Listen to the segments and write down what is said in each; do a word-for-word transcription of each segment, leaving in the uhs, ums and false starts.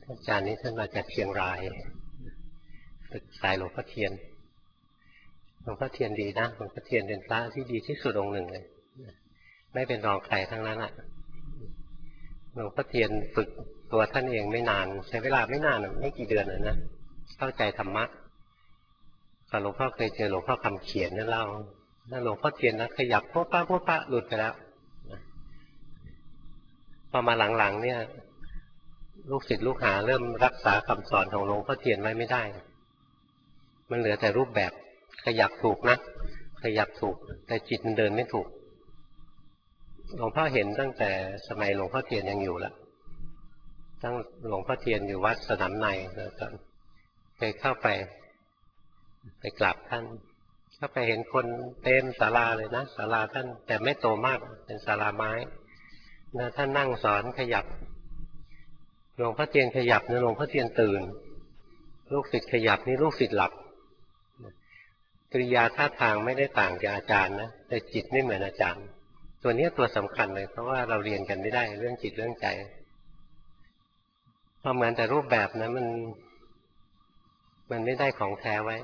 อาจารย์นี้ท่านมาจากเชียงรายฝึกสายหลวงพ่อเทียนหลวงพ่อเทียนดีนะหลวงพ่อเทียนเป็นพระที่ดีที่สุดองค์หนึ่งเลยไม่เป็นรองใครทั้งนั้นอ่ะหลวงพ่อเทียนฝึกตัวท่านเองไม่นานใช้เวลาไม่นานไม่กี่เดือนเลยนะเข้าใจธรรมะตอนหลวงพ่อเคยเจอหลวงพ่อคำเขียนนั่นเล่าแล้วหลวงพ่อเทียนนะขยับพวกป้าพวกป้าหลุดไปแล้วพอมาหลังๆเนี่ยลูกศิษย์ลูกหาเริ่มรักษาคำสอนของหลวงพ่อเทียนไว้ไม่ได้มันเหลือแต่รูปแบบขยับถูกนะขยับถูกแต่จิตมันเดินไม่ถูกหลวงพ่อเห็นตั้งแต่สมัยหลวงพ่อเทียนยังอยู่แล้วตั้งหลวงพ่อเทียนอยู่วัดสนามในแล้วก็เคยเข้าไปไปกราบท่านเข้าไปเห็นคนเต็มศาลาเลยนะศาลาท่านแต่ไม่โตมากเป็นศาลาไม้นะท่านนั่งสอนขยับหลวงพ่อเทียนขยับนะหลวงพ่อเทียนตื่นลูกศิษย์ขยับนี่ลูกศิษย์หลับกริยาท่าทางไม่ได้ต่างจากอาจารย์นะแต่จิตไม่เหมือนอาจารย์ตัวนี้ตัวสำคัญเลยเพราะว่าเราเรียนกันไม่ได้เรื่องจิตเรื่องใจพอเหมือนแต่รูปแบบนะมันมันไม่ได้ของแท้ไว้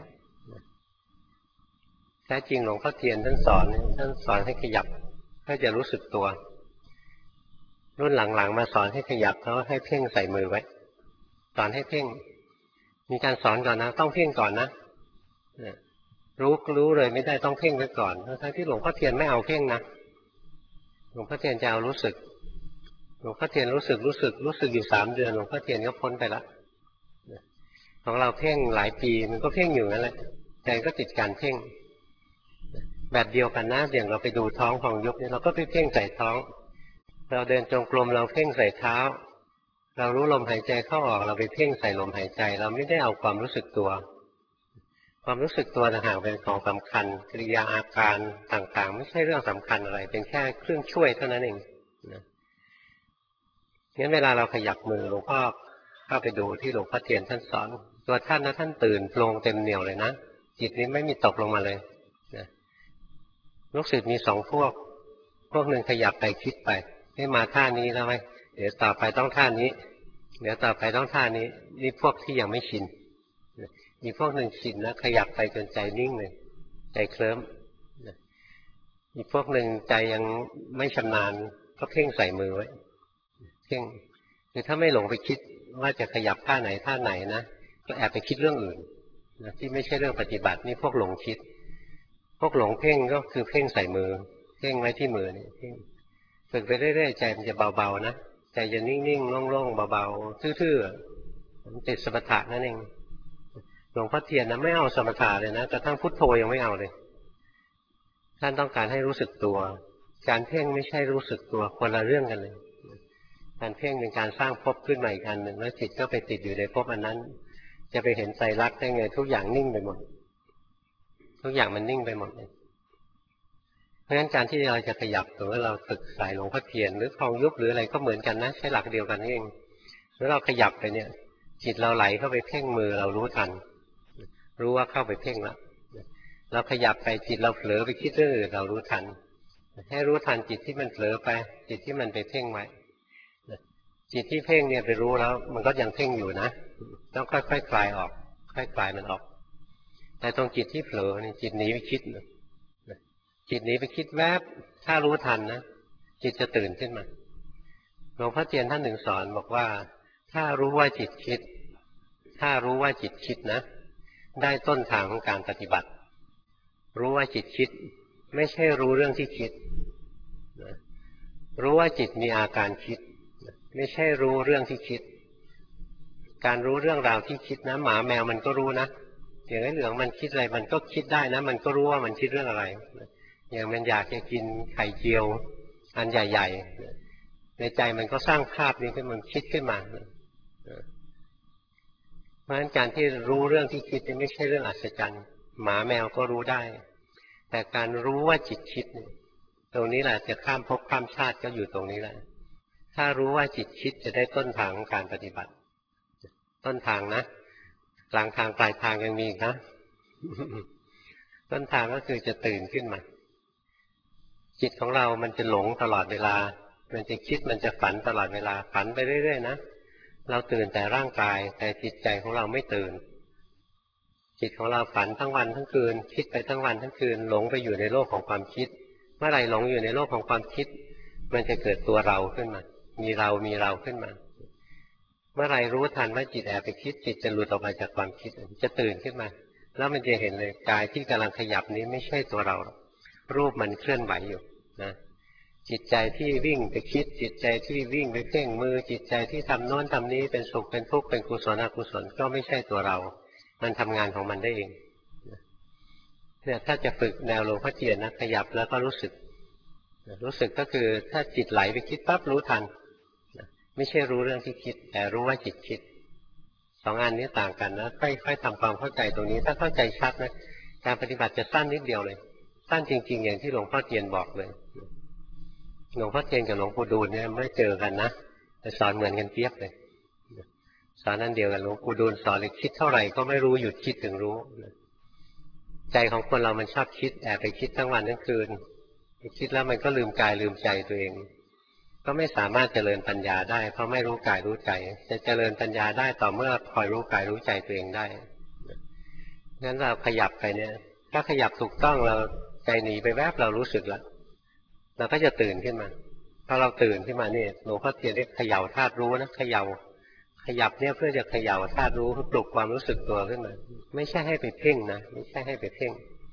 แท้จริงหลวงพ่อเทียนท่านสอนท่านสอนให้ขยับเพื่อจะรู้สึกตัวรุ่นหลังๆมาสอนให้ขยับเขาให้เพ่งใส่มือไว้สอนให้เพ่งมีการสอนก่อนนะต้องเพ่งก่อนนะรู้รู้เลยไม่ได้ต้องเพ่งไว้ก่อนทั้งที่หลวงพ่อเทียนไม่เอาเพ่งนะหลวงพ่อเทียนจะเอารู้สึกหลวงพ่อเทียนรู้สึกรู้สึกรู้สึกอยู่สามเดือนหลวงพ่อเทียนก็พ้นไปละของเราเพ่งหลายปีมันก็เพ่งอยู่นั่นแหละใจก็ติดการเพ่งแบบเดียวกันนะอย่างเราไปดูท้องของยุบนี่เราก็ไปเพ่งใส่ท้องเราเดินจงกรมเราเพ่งใส่เท้าเรารู้ลมหายใจเข้าออกเราไปเพ่งใส่ลมหายใจเราไม่ได้เอาความรู้สึกตัวความรู้สึกตัวต่างหากเป็นของสำคัญกิริยาอาการต่างๆไม่ใช่เรื่องสำคัญอะไรเป็นแค่เครื่องช่วยเท่านั้นเองนะงั้นเวลาเราขยับมือหลวงพ่อเข้าไปดูที่หลวงพ่อเทียนท่านสอนตัวท่านนะท่านตื่นโปร่งเต็มเหนี่ยวเลยนะจิตนี้ไม่มีตกลงมาเลยนะลูกศิษย์มีสองพวกพวกหนึ่งขยับไปคิดไปให้มาท่านี้แล้วไหมเดี๋ยวต่อไปต้องท่านี้เดี๋ยวต่อไปต้องท่านี้นี่พวกที่ยังไม่ชินมีพวกหนึ่งชินนะขยับไปจนใจนิ่งเลยใจเคลิ้มมีพวกหนึ่งใจยังไม่ชำนาญก็เพ่งใส่มือไว้เพ่งคือถ้าไม่หลงไปคิดว่าจะขยับท่าไหนท่าไหนนะก็แอบไปคิดเรื่องอื่นนะที่ไม่ใช่เรื่องปฏิบัตินี่พวกหลงคิดพวกหลงเพ่งก็คือเพ่งใส่มือเพ่งไว้ที่มือนี่ฝึกไปเรื่อยๆใจมันจะเบาๆนะใจจะนิ่งๆโล่งๆเบาๆทื่อๆมันติดสมถะนั่นเองหลวงพ่อเทียนนะไม่เอาสมถะเลยนะกระทั่งพุทโธยังไม่เอาเลยท่านต้องการให้รู้สึกตัวการเพ่งไม่ใช่รู้สึกตัวคนละเรื่องกันเลยการเพ่งเป็นการสร้างภพขึ้นใหม่อีกอันหนึ่งแล้วจิตก็ไปติดอยู่ในภพอันนั้นจะไปเห็นไตรลักษณ์ได้ไงทุกอย่างนิ่งไปหมดทุกอย่างมันนิ่งไปหมดเลยเพราะฉะนั้นการที่เราจะขยับหรือว่าเราฝึกสายหลวงพ่อเทียนหรือคลองยุบหรืออะไรก็เหมือนกันนะใช้หลักเดียวกันนี่เองแล้วเราขยับไปเนี่ยจิตเราไหลเข้าไปเพ่งมือเรารู้ทันรู้ว่าเข้าไปเพ่งแล้วเราขยับไปจิตเราเผลอไปคิดเรื่องอื่นเรารู้ทันให้รู้ทันจิตที่มันเผลอไปจิตที่มันไปเพ่งไว้จิตที่เพ่งเนี่ยไปรู้แล้วมันก็ยังเพ่งอยู่นะต้องค่อยๆ ค, คลายออกค่อยคลายมันออกแต่ตรงจิตที่เผลอนี่จิตหนีไปคิดจิตหนีไปคิดแวบถ้ารู้ทันนะจิตจะตื่นขึ้นมาหลวงพ่อเทียนท่านหนึ่งสอนบอกว่าถ้ารู้ว่าจิตคิดถ้ารู้ว่าจิตคิดนะได้ต้นทางของการปฏิบัติรู้ว่าจิตคิดไม่ใช่รู้เรื่องที่คิดรู้ว่าจิตมีอาการคิดไม่ใช่รู้เรื่องที่คิดการรู้เรื่องราวที่คิดนะหมาแมวมันก็รู้นะอย่างไอ้เหลืองมันคิดอะไรมันก็คิดได้นะมันก็รู้ว่ามันคิดเรื่องอะไรอย่างมันอยากจะกินไข่เจียวอันใหญ่ๆในใจมันก็สร้างภาพนี้ขึ้นมันคิดขึ้นมาเพราะฉะนั้นการที่รู้เรื่องที่คิดไม่ใช่เรื่องอัศจรรย์หมาแมวก็รู้ได้แต่การรู้ว่าจิตคิดตรงนี้แหละจะข้ามภพข้ามชาติก็อยู่ตรงนี้แหละถ้ารู้ว่าจิตคิดจะได้ต้นทางของการปฏิบัติต้นทางนะกลางทางปลายทางยังมีอีกนะต้นทางก็คือจะตื่นขึ้นมาจิตของเรามันจะหลงตลอดเวลามันจะคิดมันจะฝันตลอดเวลาฝันไปเรื่อยๆนะเราตื่นแต่ร่างกายแต่จิตใจของเราไม่ตื่นจิตของเราฝันทั้งวันทั้งคืนคิดไปทั้งวันทั้งคืนหลงไปอยู่ในโลกของความคิดเมื่อไหร่หลงอยู่ในโลกของความคิดมันจะเกิดตัวเราขึ้นมามีเรามีเราขึ้นมาเมื่อไหร่รู้ทันว่าจิตแอบไปคิดจิตจะหลุดออกมาจากความคิดจะตื่นขึ้นมาแล้วมันจะเห็นเลยกายที่กำลังขยับนี้ไม่ใช่ตัวเรารูปมันเคลื่อนไหวอยู่นะจิตใจที่วิ่งไปคิดจิตใจที่วิ่งไปเพ่งมือจิตใจที่ทำโน้นทำนี้เป็นสุขเป็นทุกข์เป็นกุศลอกุศลก็ไม่ใช่ตัวเรามันทำงานของมันได้เองเนี่ยถ้าจะฝึกแนวหลวงพ่อเทียนนะขยับแล้วก็รู้สึกรู้สึกก็คือถ้าจิตไหลไปคิดปั๊บรู้ทันไม่ใช่รู้เรื่องที่คิดแต่รู้ว่าจิตคิดสองอันนี้ต่างกันนะค่อยๆทำความเข้าใจตรงนี้ถ้าเข้าใจชัดนะการปฏิบัติจะสั้นนิดเดียวเลยสั้นจริงๆอย่างที่หลวงพ่อเทียนบอกเลยหลวงพ่อเทียนกับหลวงปู่ดูลเนี่ยไม่เจอกันนะแต่สอนเหมือนกันเทียบเลยสอนนั่นเดียวกันหลวงปู่ดูลสอนเลยคิดเท่าไหร่ก็ไม่รู้หยุดคิดถึงรู้ใจของคนเรามันชอบคิดแอบไปคิดทั้งวันทั้งคืนคิดแล้วมันก็ลืมกายลืมใจตัวเองก็ไม่สามารถเจริญปัญญาได้เพราะไม่รู้กายรู้ใจจะเจริญปัญญาได้ต่อเมื่อคอยรู้กายรู้ใจตัวเองได้งั้นเราขยับไปเนี่ยถ้าขยับถูกต้องเราใจหนีไปแวบเรารู้สึกแล้วเราก็จะตื่นขึ้นมาพอเราตื่นขึ้นมาเนี่ยหลวงพ่อเทียนเรียกเขย่าธาตุรู้นะเขย่าขยับเนี่ยเพื่อจะเขย่าธาตุรู้เพื่อปลุกความรู้สึกตัวขึ้นมาไม่ใช่ให้ไปเพ่งนะไม่ใช่ให้ไปเพ่ง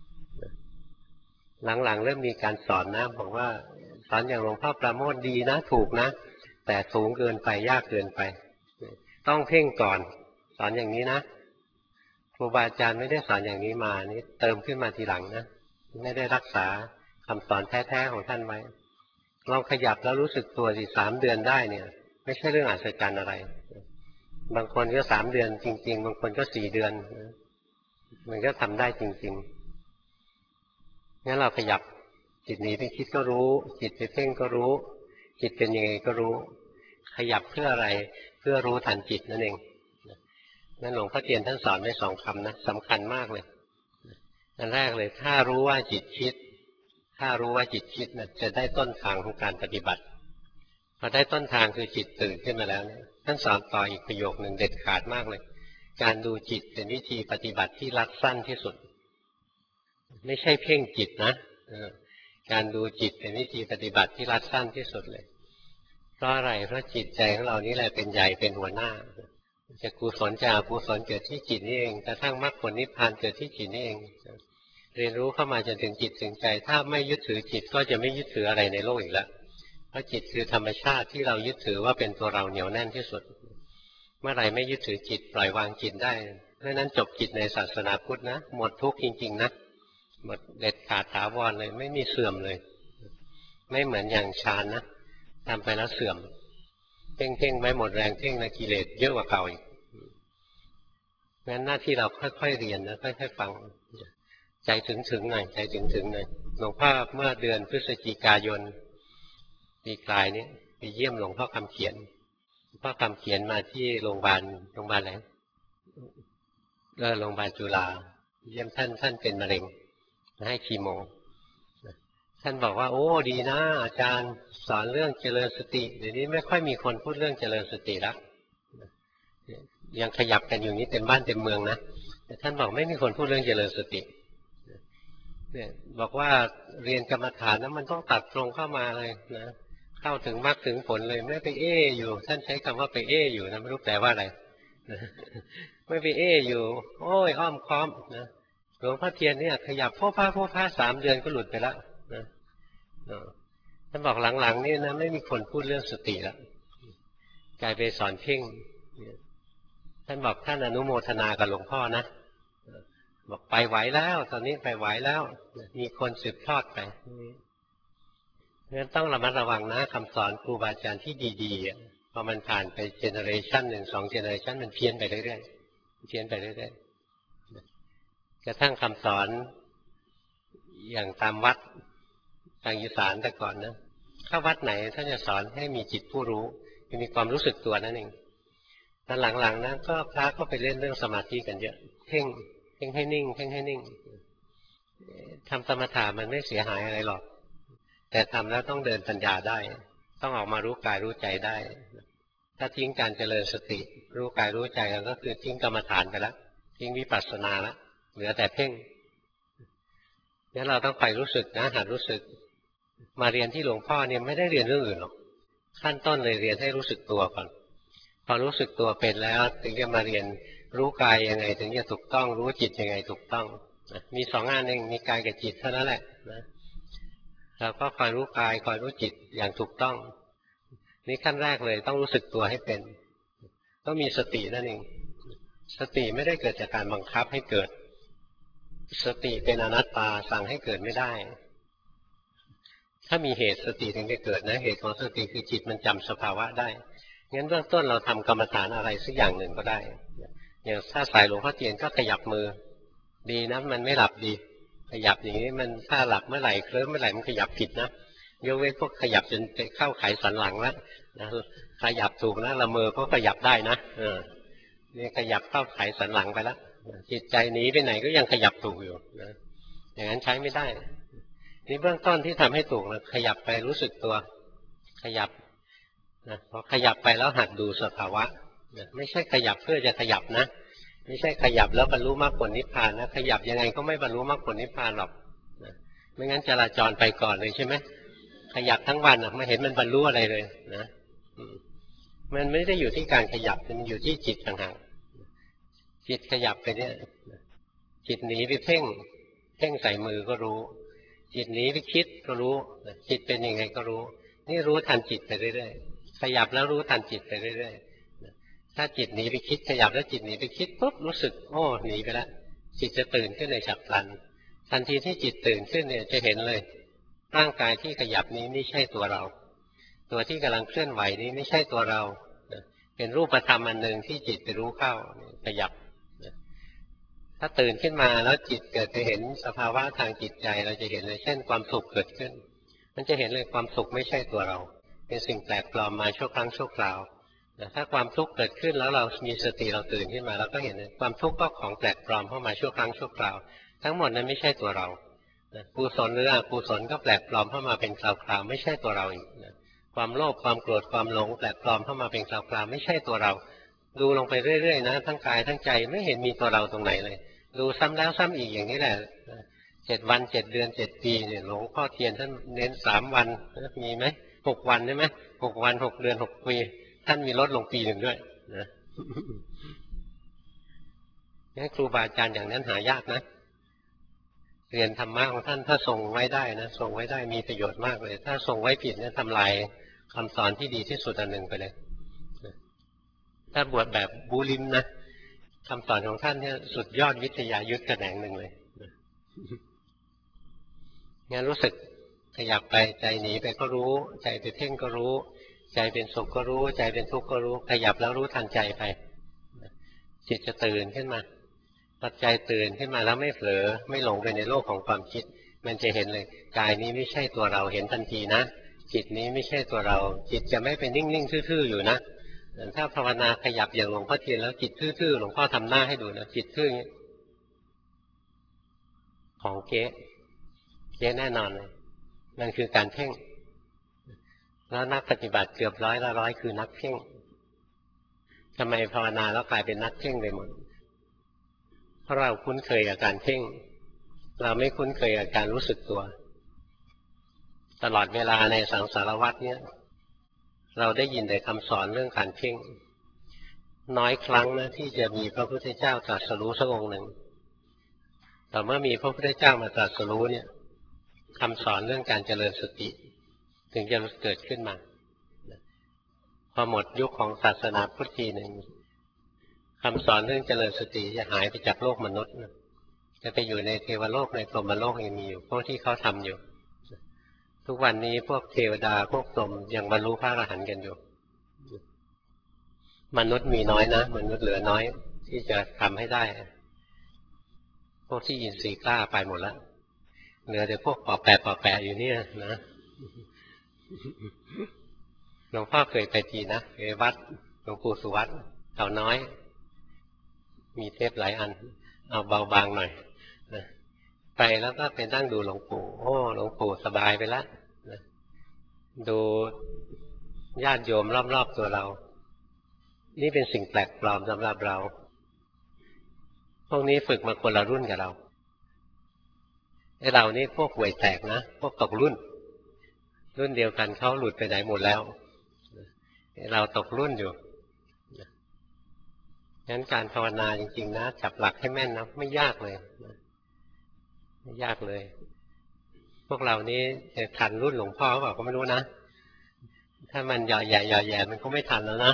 หลังๆเริ่มมีการสอนนะบอกว่าสอนอย่างหลวงพ่อประโมทดีนะถูกนะแต่สูงเกินไปยากเกินไปต้องเพ่งก่อนสอนอย่างนี้นะครูบาอาจารย์ไม่ได้สอนอย่างนี้มานี่เติมขึ้นมาทีหลังนะไม่ได้รักษาคำสอนแท้ๆของท่านไว้ลองขยับแล้วรู้สึกตัวสิสามเดือนได้เนี่ยไม่ใช่เรื่องอัศจรรย์อะไรบางคนก็สามเดือนจริงๆบางคนก็สี่เดือนมันก็ทำได้จริงๆงั้นเราขยับจิตหนีไปคิดก็รู้จิตไปเพ่งก็รู้จิตเป็นยังไงก็รู้ขยับเพื่ออะไรเพื่อรู้ทันจิตนั่นเองนั่นหลวงพ่อเทียนท่านสอนไว้สองคำนะสำคัญมากเลยอันแรกเลยถ้ารู้ว่าจิตคิดถ้ารู้ว่าจิตคิดนะจะได้ต้นทางของการปฏิบัติพอได้ต้นทางคือจิตตื่นขึ้นมาแล้วนะท่านสอนต่ออีกประโยคหนึ่งเด็ดขาดมากเลยการดูจิตเป็นวิธีปฏิบัติที่รัดสั้นที่สุดไม่ใช่เพ่งจิตนะการดูจิตเป็นวิธีปฏิบัติที่รัดสั้นที่สุดเลยเพราะอะไรเพราะจิตใจของเรานี่แหละเป็นใหญ่เป็นหัวหน้าจะกุศลจะอกุศลเกิดที่จิตนี่เองกระทั่งมรรคผลนิพพานเกิดที่จิตนี่เองเรียนรู้เข้ามาจนถึงจิตถึงใจถ้าไม่ยึดถือจิตก็จะไม่ยึดถืออะไรในโลกอีกแล้วเพราะจิตคือธรรมชาติที่เรายึดถือว่าเป็นตัวเราเหนียวแน่นที่สุดเมื่อไหร่ไม่ยึดถือจิตปล่อยวางจิตได้เพราะนั้นจบจิตในศาสนาพุทธนะหมดทุกข์จริงๆนะหมดเด็ดขาดถาวรเลยไม่มีเสื่อมเลยไม่เหมือนอย่างฌานนะทำไปแล้วเสื่อมเพ่งเพ่งไว้หมดแรงเพ่งในกิเลสเยอะกว่าเก่าอีกงั้นหน้าที่เราค่อยๆเรียนนะค่อยๆฟังใจถึงๆหน่อยใจถึงๆหน่อยหลวงพ่อเมื่อเดือนพฤศจิกายนปีกลายนี้ไปเยี่ยมหลวงพ่อคำเขียนหลวงพ่อคำเขียนมาที่โรงพยาบาลโรงพยาบาลอะไรเออโรงพยาบาลจุฬาเยี่ยมท่านท่านเป็นมะเร็งให้คีโมท่านบอกว่าโอ้ดีนะอาจารย์สอนเรื่องเจริญสติเดี๋ยวนี้ไม่ค่อยมีคนพูดเรื่องเจริญสติแล้วยังขยับกันอยู่นี้เต็มบ้านเต็มเมืองนะแต่ท่านบอกไม่มีคนพูดเรื่องเจริญสติเนี่ยบอกว่าเรียนกรรมฐานนั้นมันต้องตัดตรงเข้ามาเลยนะเข้าถึงมรรคถึงผลเลยไม่ไปเอ้อยู่ท่านใช้คำว่าไปเอ้อยู่นะไม่รู้แปลว่าอะไรไม่ไปเอ้อยู่โอ้ยอ้อมค้อมนะหลวงพ่อเทียนเนี่ยขยับพ่อพาพ่อพาสามเดือนก็หลุดไปแล้วนะท่านบอกหลังๆนี่นะไม่มีคนพูดเรื่องสติแล้วกลายไปสอนเพ่งท่านบอกท่านอนุโมทนากับหลวงพ่อนะบอกไปไหวแล้วตอนนี้ไปไหวแล้วมีคนสืบทอดไปงั้นต้องระมัดระวังนะคำสอนครูบาอาจารย์ที่ดีๆพอมันผ่านไปเจเนอเรชันหนึ่งสองเจเนอเรชันมันเพี้ยนไปเรื่อยๆเพี้ยนไปเรื่อยๆกระทั่งคำสอนอย่างตามวัดทางอีสานแต่ก่อนนะถ้าวัดไหนท่านจะสอนให้มีจิตผู้รู้มีความรู้สึกตัวนั่นเองแต่หลังๆนะก็พระก็ไปเล่นเรื่องสมาธิกันเยอะเพ่งเพ่งให้นิ่งเพ่งให้นิ่งทำสมถะมันไม่เสียหายอะไรหรอกแต่ทำแล้วต้องเดินปัญญาได้ต้องออกมารู้กายรู้ใจได้ถ้าทิ้งการเจริญสติรู้กายรู้ใจแล้วก็คือทิ้งกรรมฐานไปแล้วทิ้งวิปัสสนาแล้วเหลือแต่เพ่งงั้นเราต้องไปรู้สึกนะหัดรู้สึกมาเรียนที่หลวงพ่อเนี่ยไม่ได้เรียนเรื่องอื่นหรอกขั้นต้นเลยเรียนให้รู้สึกตัวก่อนพอรู้สึกตัวเป็นแล้วถึงจะมาเรียนรู้กายยังไงถึงจะถูกต้องรู้จิตยังไงถูกต้องมีสองงานเองมีกายกับจิตเท่านั้นแหละนะเราก็คอยรู้กายคอยรู้จิตอย่างถูกต้องนี่ขั้นแรกเลยต้องรู้สึกตัวให้เป็นต้องมีสตินั่นเองสติไม่ได้เกิดจากการบังคับให้เกิดสติเป็นอนัตตาสั่งให้เกิดไม่ได้ถ้ามีเหตุสติถึงจะเกิดนะเหตุของสติคือจิตมันจำสภาวะได้งั้นเบื้องต้นเราทำกรรมฐานอะไรสักอย่างหนึ่งก็ได้อย่างถ้าสายหลวงพ่อเทียนก็ขยับมือดีนะมันไม่หลับดีขยับอย่างนี้มันถ้าหลับเมื่อไหร่เคลิ้มเมื่อไหร่มันขยับผิดนะยกเว้นพวกขยับจนเข้าไขสันหลังแล้วนะขยับถูกนะละเมอก็ขยับได้นะเออนี่ขยับเข้าไขสันหลังไปแล้วจิตใจหนีไปไหนก็ยังขยับถูกอยู่นะอย่างนั้นใช้ไม่ได้นี่เบื้องต้นที่ทำให้ถูกนะขยับไปรู้สึกตัวขยับนะพอขยับไปแล้วหัดดูสภาวะนะไม่ใช่ขยับเพื่อจะขยับนะไม่ใช่ขยับแล้วบรรลุมรรคผลนิพพานนะขยับยังไงก็ไม่บรรลุมรรคผลนิพพานหรอกนะไม่งั้นจราจรไปก่อนเลยใช่ไหมขยับทั้งวันอ่ะไม่เห็นมันบรรลุอะไรเลยนะมันไม่ได้อยู่ที่การขยับมันอยู่ที่จิตต่างหากจิตขยับไปเนี่ยจิตหนีไปเพ่งเพ่งใส่มือก็รู้จิตหนีไปคิดก็รู้จิตเป็นยังไงก็รู้นี่รู้ทันจิตไปเรื่อยๆขยับแล้วรู้ทันจิตไปเรื่อยๆถ้าจิตหนีไปคิดขยับแล้วจิตหนีไปคิดปุ๊บรู้สึกโอ้หนีไปแล้วจิตจะตื่นขึ้นในฉับพลันทันทีที่จิตตื่นขึ้นเนี่ยจะเห็นเลยร่างกายที่ขยับนี้ไม่ใช่ตัวเราตัวที่กำลังเคลื่อนไหวนี้ไม่ใช่ตัวเราเป็นรูปธรรมอันหนึ่งที่จิตไปรู้เข้าขยับถ้าตื่นขึ้นมาแล้วจิตเกิดไปเห็นสภาวะทางจิตใจเราจะเห็นเลยเช่นความสุขเกิดขึ้นมันจะเห็นเลยความสุขไม่ใช่ตัวเราเป็นสิ่งแปลกปลอมมาชั่วครั้งชั่วคราวถ้าความทุกข์เกิดขึ้นแล้วเรามีสติเราตื่นขึ้นมาเราก็เห็นเลยความทุกข์ก็ของแปลกปลอมเข้ามาชั่วครั้งชั่วคราวทั้งหมดนั้นไม่ใช่ตัวเรากุศลหรืออกุศลก็แปลกปลอมเข้ามาเป็นคราวๆไม่ใช่ตัวเราอีกความโลภความโกรธความหลงแปลกปลอมเข้ามาเป็นคราวๆไม่ใช่ตัวเราดูลงไปเรื่อยๆนะทั้งกายทั้งใจไม่เห็นมีตัวเราตรงไหนเลยดูซ้ำแล้วซ้ำอีกอย่างนี้แหละเจ็ดวันเจ็ดเดือนเจ็ดปีเนี่ยหลวงพ่อเทียนท่านเน้นสามวันมีไหมหกวันใช่ไหมหกวันหกเดือนหกปีท่านมีลดลงปีหนึ่งด้วยนะงั้นครูบาอาจารย์อย่างนั้นหายากนะเรียนธรรมะของท่านถ้าส่งไว้ได้นะส่งไว้ได้มีประโยชน์มากเลยถ้าส่งไว้ผิดเนี่ยทำลายคำสอนที่ดีที่สุดอันหนึ่งไปเลยถ้าบวชแบบบูลิมนะคำสอนของท่านเนี่ยสุดยอดวิทยายุทธกระแหน่งหนึ่งเลยงั้นรู้สึกขยับไปใจหนีไปก็รู้ใจไปเพ่งก็รู้ใจเป็นสุขก็รู้ใจเป็นทุกข์ก็รู้ขยับแล้วรู้ทันใจไปจิตจะตื่นขึ้นมาพอใจตื่นขึ้นมาแล้วไม่เผลอไม่หลงไปในโลกของความคิดมันจะเห็นเลยกายนี้ไม่ใช่ตัวเราเห็นทันทีนะจิตนี้ไม่ใช่ตัวเราจิตจะไม่เป็นนิ่งๆทื่อๆอยู่นะถ้าภาวนาขยับอย่างหลวงพ่อเทียนแล้วจิตทื่อๆหลวงพ่อทำหน้าให้ดูนะจิตทื่ออย่างนี้ของเก๊เก๊แน่นอนเลยนั่นคือการเพ่งแล้วนักปฏิบัติเกือบร้อยละร้อยคือนักเพ่งทำไมภาวนาแล้วกลายเป็นนักเพ่งไปหมดเพราะเราคุ้นเคยกับการเพ่งเราไม่คุ้นเคยกับการรู้สึกตัวตลอดเวลาในสังสารวัฏเนี้ยเราได้ยินแต่คำสอนเรื่องการเพ่งน้อยครั้งนะที่จะมีพระพุทธเจ้าตรัสรู้สักองค์หนึ่งแต่เมื่อมีพระพุทธเจ้ามาตรัสรู้เนี่ยคำสอนเรื่องการเจริญสติถึงจะเกิดขึ้นมาพอหมดยุคของศาสนาพุทธทีหนึ่งคำสอนเรื่องเจริญสติจะหายไปจากโลกมนุษย์จะไปอยู่ในเทวโลกในพรหมโลกยังมีอยู่พวกที่เขาทำอยู่ทุกวันนี้พวกเทวดาพวกพรหมยังบรรลุพระอรหันต์กันอยู่มนุษย์มีน้อยนะมนุษย์เหลือน้อยที่จะทำให้ได้พวกที่อินทรีย์กล้าไปหมดแล้วเหลือแต่พวกปอแปะปอแปะอยู่เนี่ยนะหลวงพ่อเคยไปทีนะไปวัดหลวงปู่สุวัตเขาน้อยมีเทปหลายอันเอาเบาบางหน่อยนะไปแล้วก็ไปนั่งดูหลวงปู่โอ้หลวงปู่สบายไปแล้วนะดูญาติโยมรอบๆตัวเรานี่เป็นสิ่งแปลกปลอมสำหรับเราพวกนี้ฝึกมาคนละรุ่นกับเราไอ้เรานี่พวกห่วยแตกนะพวกตกรุ่นรุ่นเดียวกันเขาหลุดไปไหนหมดแล้วเราตกรุ่นอยู่งั้นการภาวนาจริงๆนะจับหลักให้แม่นนะไม่ยากเลยไม่ยากเลยพวกเรานี้จะทันรุ่นหลวงพ่อหรือเปล่าก็ไม่รู้นะถ้ามันหย่อแย่หย่อแย่มันก็ไม่ทันแล้วนะ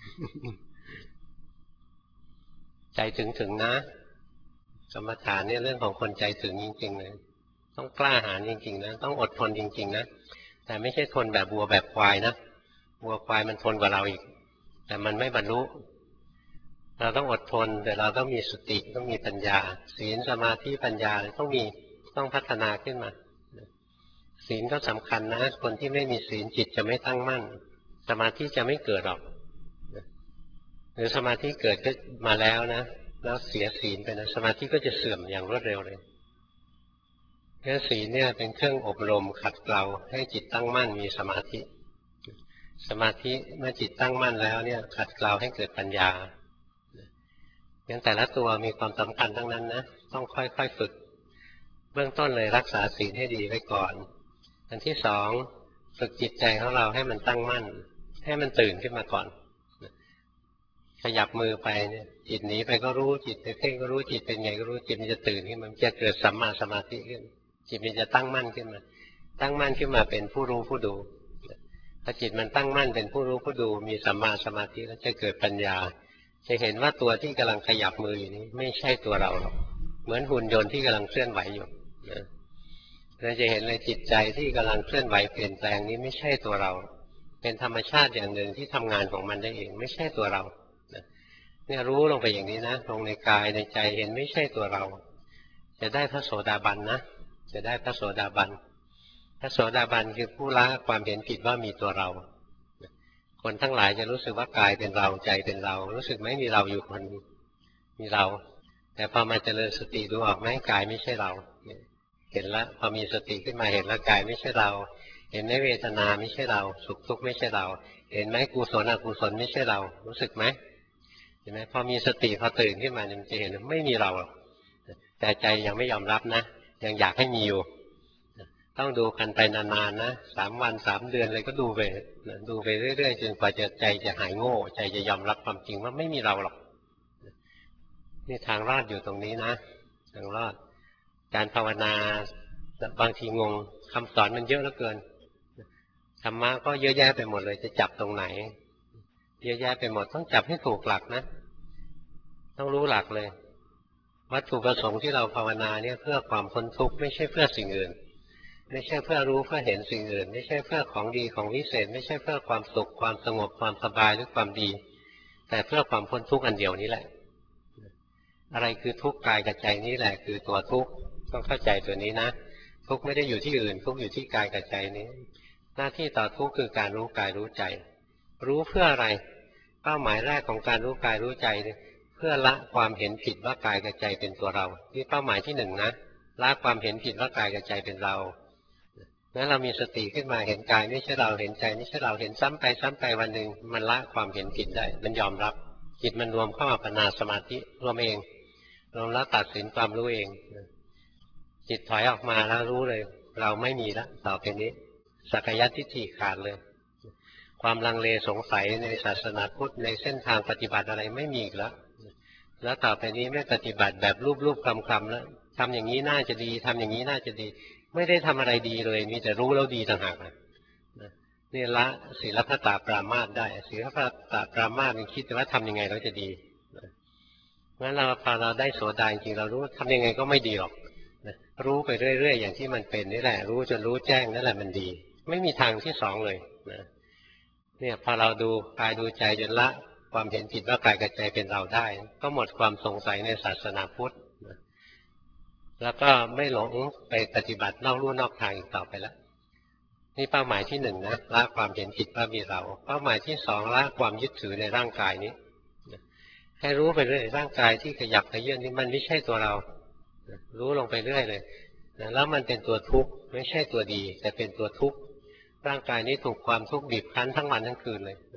ใจถึงถึงนะกรรมฐานเนี่ยเรื่องของคนใจถึงจริงๆเลยต้องกล้าหาญจริงๆนะต้องอดทนจริงๆนะแต่ไม่ใช่ทนแบบวัวแบบควายนะวัวควายมันทนกว่าเราอีกแต่มันไม่บรรลุเราต้องอดทนแต่เราต้องมีสติต้องมีปัญญาศีลสมาธิปัญญาต้องมีต้องพัฒนาขึ้นมาศีลก็สำคัญนะคนที่ไม่มีศีลจิตจะไม่ตั้งมั่นสมาธิจะไม่เกิดหรอกหรือสมาธิเกิดก็มาแล้วนะแล้วเสียศีลไปนะสมาธิก็จะเสื่อมอย่างรวดเร็วเลยเพราะศีลเนี่ยเป็นเครื่องอบรมขัดเกลาให้จิตตั้งมั่นมีสมาธิสมาธิเมื่อจิตตั้งมั่นแล้วเนี่ยขัดเกลาให้เกิดปัญญางั้นแต่ละตัวมีความสำคัญทั้งนั้นนะต้องค่อยๆฝึกเบื้องต้นเลยรักษาศีลให้ดีไว้ก่อนอันที่สองฝึกจิตใจของเราให้มันตั้งมั่นให้มันตื่นขึ้นมาก่อนขยับมือไปเนี่ยจิตหนีไปก็รู้จิตไปเพ่งก็รู้จิตเป็นไงก็รู้จิตมันจะตื่นขึ้นมันจะเกิดสัมมาสมาธิขึ้นจิตมันจะตั้งมั่นขึ้นมาตั้งมั่นขึ้นมาเป็นผู้รู้ผู้ดูพอจิตมันตั้งมั่นเป็นผู้รู้ผู้ดูมีสัมมาสมาธิแล้วจะเกิดปัญญาจะเห็นว่าตัวที่กำลังขยับมืออยู่นี้ไม่ใช่ตัวเราหรอกเหมือนหุ่นยนต์ที่กำลังเคลื่อนไหวอยู่นะเราจะเห็นเลยจิตใจที่กำลังเคลื่อนไหวเปลี่ยนแปลงนี้ไม่ใช่ตัวเราเป็นธรรมชาติอย่างหนึ่งที่ทำงานของมันได้เองไม่ใช่ตัวเราเนี่ยรู้ลงไปอย่างนี้นะลงในกายในใจเห็นไม่ใช่ตัวเราจะได้พระโสดาบันนะจะได้พระโสดาบันพระโสดาบันคือผู้ละความเห็นผิดว่ามีตัวเราคนทั้งหลายจะรู้สึกว่ากายเป็นเราใจเป็นเรารู้สึกไม่มีเราอยู่คนมีเราแต่พอมาเจริญสติดูออกไหมกายไม่ใช่เราเห็นแล้วพอมีสติขึ้นมาเห็นแล้วกายไม่ใช่เราเห็นไหมเวทนาไม่ใช่เราสุขทุกข์ไม่ใช่เราเห็นไหมกุศลอกุศลไม่ใช่เรารู้สึกไหมเห็นไหมพอมีสติพอตื่นขึ้นมามันจะเห็นไม่มีเราหรอกแต่ใจยังไม่ยอมรับนะยังอยากให้มีอยู่ต้องดูกันไปนานๆนะสามวันสามเดือนอะไรก็ดูไปดูไปเรื่อยๆจนกว่าจะใจจะหายโง่ใจจะยอมรับความจริงว่าไม่มีเราหรอกนี่ทางรอดอยู่ตรงนี้นะทางรอดการภาวนาบางทีงงคำสอนมันเยอะเหลือเกินธรรมะก็เยอะแยะไปหมดเลยจะจับตรงไหนเยอะแยะไปหมดต้องจับให้ถูกหลักนะต้องรู้หลักเลยวัตถุประสงค์ที่เราภาวนาเนี่ยเพื่อความพ้นทุกข์ไม่ใช่เพื่อสิ่งอื่นไม่ใช่เพื่อรู้เพื่อเห็นสิ่งอื่นไม่ใช่เพื่อของดีของวิเศษไม่ใช่เพื่อความสุขความสงบความสบายหรือความดีแต่เพื่อความพ้นทุกข์อันเดียวนี้แหละอะไรคือทุกข์กายกับใจนี้แหละคือตัวทุกข์ต้องเข้าใจตัวนี้นะทุกข์ไม่ได้อยู่ที่อื่นทุกข์อยู่ที่กายกับใจนี้หน้าที่ต่อทุกข์คือการรู้กายรู้ใจรู้เพื่ออะไรเป้าหมายแรกของการรู้กายรู้ใจเพื่อละความเห็นผิดว่ากายกับใจเป็นตัวเรานี่เป้าหมายที่หนึ่งนะละความเห็นผิดว่ากายกับใจเป็นเรานั้นเรามีสติขึ้นมาเห็นกายไม่ใช่เราเห็นใจไม่ใช่เราเห็นซ้ำไปซ้ำไปวันหนึ่งมันละความเห็นผิดได้มันยอมรับจิตมันรวมเข้ามาปัญญาสมาธิรวมเองรวมแล้วตัดสินความรู้เองจิตถอยออกมาแล้วรู้เลยเราไม่มีแล้วต่อไปนี้สักยทิฏฐิขาดเลยความลังเลสงสัยในศาสนาพุทธในเส้นทางปฏิบัติอะไรไม่มีอีกแล้วแล้วต่อไปนี้ไม่ปฏิบัติแบบรูปๆคำๆแล้วทำอย่างนี้น่าจะดีทำอย่างนี้น่าจะดีไม่ได้ทำอะไรดีเลยมีแต่รู้แล้วดีต่างหากนะนี่ละศีลพัตตปรามาสได้ศีลพัตตปรามาสมันคิดว่าทำยังไงเราจะดีงั้นเราพอเราได้โสดาจริงเรารู้ทำยังไงก็ไม่ดีหรอกรู้ไปเรื่อยๆอย่างที่มันเป็นนี่แหละรู้จนรู้แจ้งนั่นแหละมันดีไม่มีทางที่สองเลยนะเนี่ยพอเราดูกายดูใจจนละความเห็นผิดว่ากายกับใจเป็นเราได้ก็หมดความสงสัยในศาสนาพุทธแล้วก็ไม่หลงไปปฏิบัตินอกลู่นอกทางอีกต่อไปแล้วนี่เป้าหมายที่หนึ่งนะละความเห็นผิดว่ามีเราเป้าหมายที่สองละความยึดถือในร่างกายนี้ให้รู้ไปเรื่อยร่างกายที่ขยับขยื่นนี่มันไม่ใช่ตัวเรารู้ลงไปเรื่อยเลยแล้วมันเป็นตัวทุกข์ไม่ใช่ตัวดีแต่เป็นตัวทุกข์ร่างกายนี้ถูกความทุกข์บีบคั้นทั้งวันทั้งคืนเลย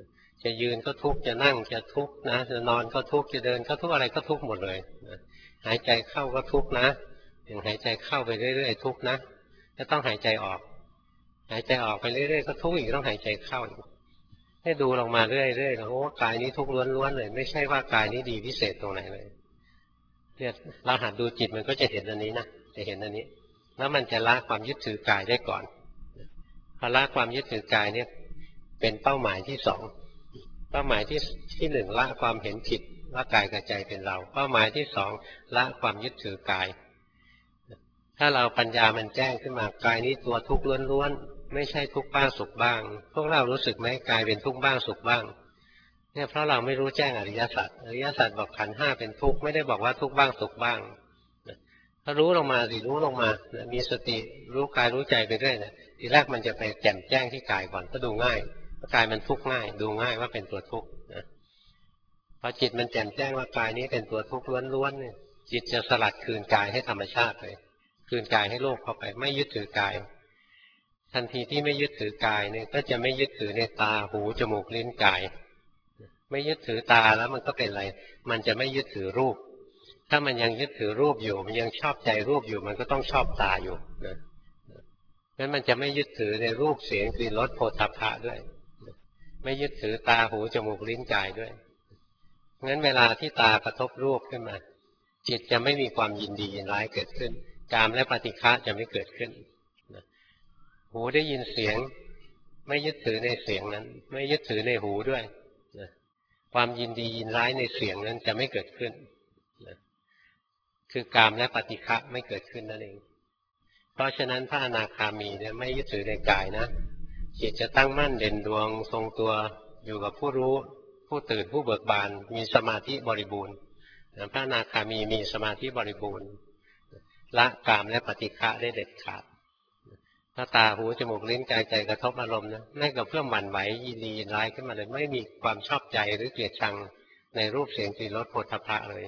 จะยืนก็ทุกข์จะนั่งจะทุกข์นะจะนอนก็ทุกข์จะเดินก็ทุกข์อะไรก็ทุกข์หมดเลยนะหายใจเข้าก็ทุกข์นะอย่างหายใจเข้าไปเรื่อยๆทุกข์นะจะต้องหายใจออกหายใจออกไปเรื่อยๆก็ทุกข์อีกต้องหายใจเข้าให้ดูลงมาเรื่อยๆแล้วว่ากายนี้ทุกข์ล้วนๆเลยไม่ใช่ว่ากายนี้ดีพิเศษตรงไหนเลยเนี่ยเราหัดดูจิตมันก็จะเห็นอันนี้นะจะเห็นอันนี้แล้วมันจะละความยึดถือกายได้ก่อนพอละความยึดถือกายเนี่ยเป็นเป้าหมายที่สองเป้าหมายที่ที่หนึ่งละความเห็นผิดว่ากายกับใจเป็นเราเป้าหมายที่สองละความยึดถือกายถ้าเราปัญญามันแจ้งขึ้นมากายนี้ตัวทุกข์ล้วนๆไม่ใช่ทุกข์บ้างสุขบ้างพวกเรารู้สึกไหมกายเป็นทุกข์บ้างสุขบ้างเนี่ยเพราะเราไม่รู้แจ้งอริยสัจอริยสัจบอกขันธ์ห้าเป็นทุกข์ไม่ได้บอกว่าทุกข์บ้างสุขบ้างถ้ารู้ลงมาสิรู้ลงมามีสติรู้กายรู้ใจไปเรื่อยนะทีแรกมันจะไปแจ่มแจ้งที่กายก่อนก็ดูง่ายกายมันทุกข์ง่ายดูง่ายว่าเป็นตัวทุกข์นะพอจิตมันแจ่มแจ้งว่ากายนี้เป็นตัวทุกข์ล้วนๆเนี่ยจิตจะสลัดคืนกายให้ธรรมชาติเลยคืนกายให้โลกเข้าไปไม่ยึดถือกายทันทีที่ไม่ยึดถือกายเนี่ยก็จะไม่ยึดถือในตาหูจมูกลิ้นกายไม่ยึดถือตาแล้วมันก็เป็นอะไรมันจะไม่ยึดถือรูปถ้ามันยังยึดถือรูปอยู่มันยังชอบใจรูปอยู่มันก็ต้องชอบตาอยู่นะงั้นมันจะไม่ยึดถือในรูปเสียงกลิ่นรสโผฏฐัพพะด้วยไม่ยึดถือตาหูจมูกลิ้นกายด้วยงั้นเวลาที่ตากระทบรูปขึ้นมาจิตจะไม่มีความยินดียินร้ายเกิดขึ้นกามและปฏิฆะจะไม่เกิดขึ้นหูได้ยินเสียงไม่ยึดถือในเสียงนั้นไม่ยึดถือในหูด้วยความยินดียินร้ายในเสียงนั้นจะไม่เกิดขึ้นคือกามและปฏิฆะไม่เกิดขึ้นนั่นเองเพราะฉะนั้นพระอนาคามีเนี่ยไม่ยึดถือในกายนะจิตจะตั้งมั่นเด่นดวงทรงตัวอยู่กับผู้รู้ผู้ตื่นผู้เบิกบานมีสมาธิบริบูรณ์พระอนาคามีมีสมาธิบริบูรณ์ละกามและปฏิฆะได้เด็ดขาดถ้าตาหูจมูกลิ้นกายใจกระทบอารมณ์นะไม่กระเพื่อมหวั่นไหวยินดียินร้ายขึ้นมาเลยไม่มีความชอบใจหรือเกลียดชังในรูปเสียงกลิ่นรสโผฏฐัพพะเลย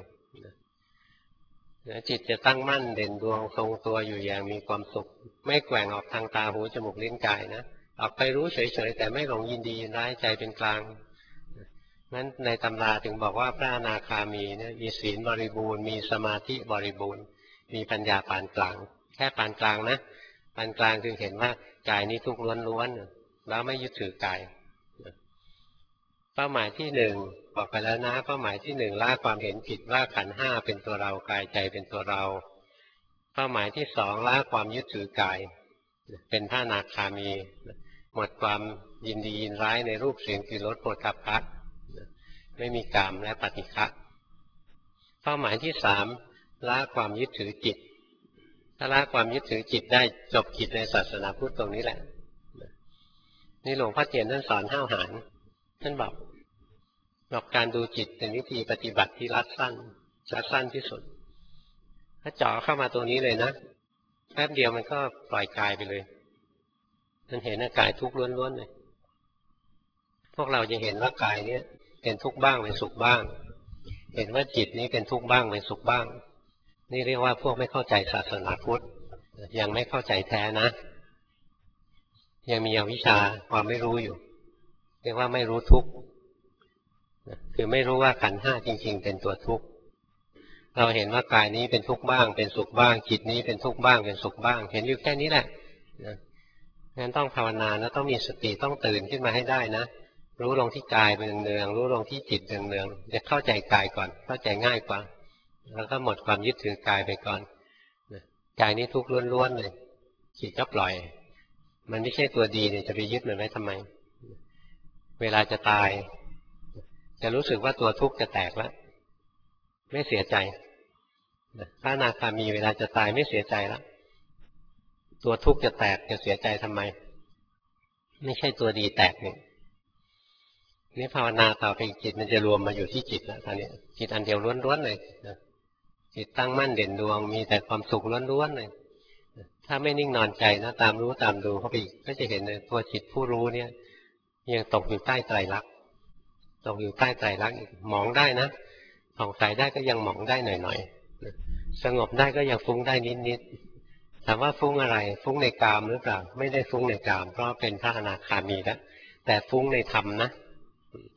จิตจะตั้งมั่นเด่นดวงทรงตัวอยู่อย่างมีความสุขไม่แกว่งออกทางตาหูจมูกลิ้นกายนะออกไปรู้เฉยๆแต่ไม่หลงยินดียินร้ายใจเป็นกลางงั้นในตำราถึงบอกว่าพระอนาคามีเนี่ยมีศีลบริบูรณ์มีสมาธิบริบูรณ์มีปัญญาปานกลางแค่ปานกลางนะปานกลางคือเห็นว่ากายนี้ทุกข์ล้วนๆแล้วไม่ยึดถือกายเป้าหมายที่หนึ่งบอกไปแล้วนะเป้าหมายที่หนึ่งละความเห็นผิดว่าขันธ์ห้าเป็นตัวเรากายใจเป็นตัวเราเป้าหมายที่สองละความยึดถือกายเป็นพระอนาคามีหมดความยินดียินร้ายในรูปเสียงกลิ่นรสโผฏฐัพพะไม่มีกามและปฏิฆะเป้าหมายที่สามละความยึดถือจิตถ้าละความยึดถือจิตได้จบกิจในศาสนาพุทธตรงนี้แหละนี่หลวงพ่อเทียนท่านสอนห้าวหาญท่านบอกบอกการดูจิตเป็นวิธีปฏิบัติที่รัดสั้นรัดสั้นที่สุดถ้าเจาะเข้ามาตรงนี้เลยนะแป๊บเดียวมันก็ปล่อยกายไปเลยมันเห็นกายทุกข์ล้วนๆเลยพวกเราจะเห็นว่ากายนี้เป็นทุกข์บ้างเป็นสุขบ้างเห็นว่าจิตนี้เป็นทุกข์บ้างเป็นสุขบ้างนี่เรียกว่าพวกไม่เข้าใจศาสนาพุทธยังไม่เข้าใจแท้นะยังมีอวิชชาความไม่รู้อยู่เรียกว่าไม่รู้ทุกข์คือไม่รู้ว่าขันธ์ห้าจริงๆเป็นตัวทุกข์เราเห็นว่ากายนี้เป็นทุกข์บ้างเป็นสุขบ้างจิตนี้เป็นทุกข์บ้างเป็นสุขบ้างเห็นอยู่แค่นี้แหละงั้นต้องภาวนานะต้องมีสติต้องตื่นขึ้นมาให้ได้นะรู้ลงที่กายเป็นเนืองๆรู้ลงที่จิตเนืองๆจะเข้าใจกายก่อนเข้าใจง่ายกว่าแล้วก็หมดความยึดถือกายไปก่อนกายนี้ทุกข์ล้วนๆเลยจิตก็ปล่อยมันไม่ใช่ตัวดีเนี่ยจะไปยึดมันไว้ทำไมเวลาจะตายจะรู้สึกว่าตัวทุกข์จะแตกแล้วไม่เสียใจพระอนาคามีเวลาจะตายไม่เสียใจแล้วตัวทุกข์จะแตกจะเสียใจทำไมไม่ใช่ตัวดีแตกเนี่ยนี่ภาวนาต่อไปจิตมันจะรวมมาอยู่ที่จิตแล้วตอนนี้จิตอันเดียวล้วนๆเลยจิตตั้งมั่นเด่นดวงมีแต่ความสุขล้วนๆเลยถ้าไม่นิ่งนอนใจนะตามรู้ตามดูเข้าไปอีกก็จะเห็นเลยตัวจิตผู้รู้เนี่ยยังตกอยู่ใต้ไตรลักษณ์ตกอยู่ใต้ไตรลักษณ์อีกมองได้นะผ่องใสได้ก็ยังมองได้หน่อยๆสงบได้ก็ยังฟุ้งได้นิดๆถามว่าฟุ้งอะไรฟุ้งในกามหรือเปล่าไม่ได้ฟุ้งในกามเพราะเป็นพระอนาคามีแล้วแต่ฟุ้งในธรรมนะ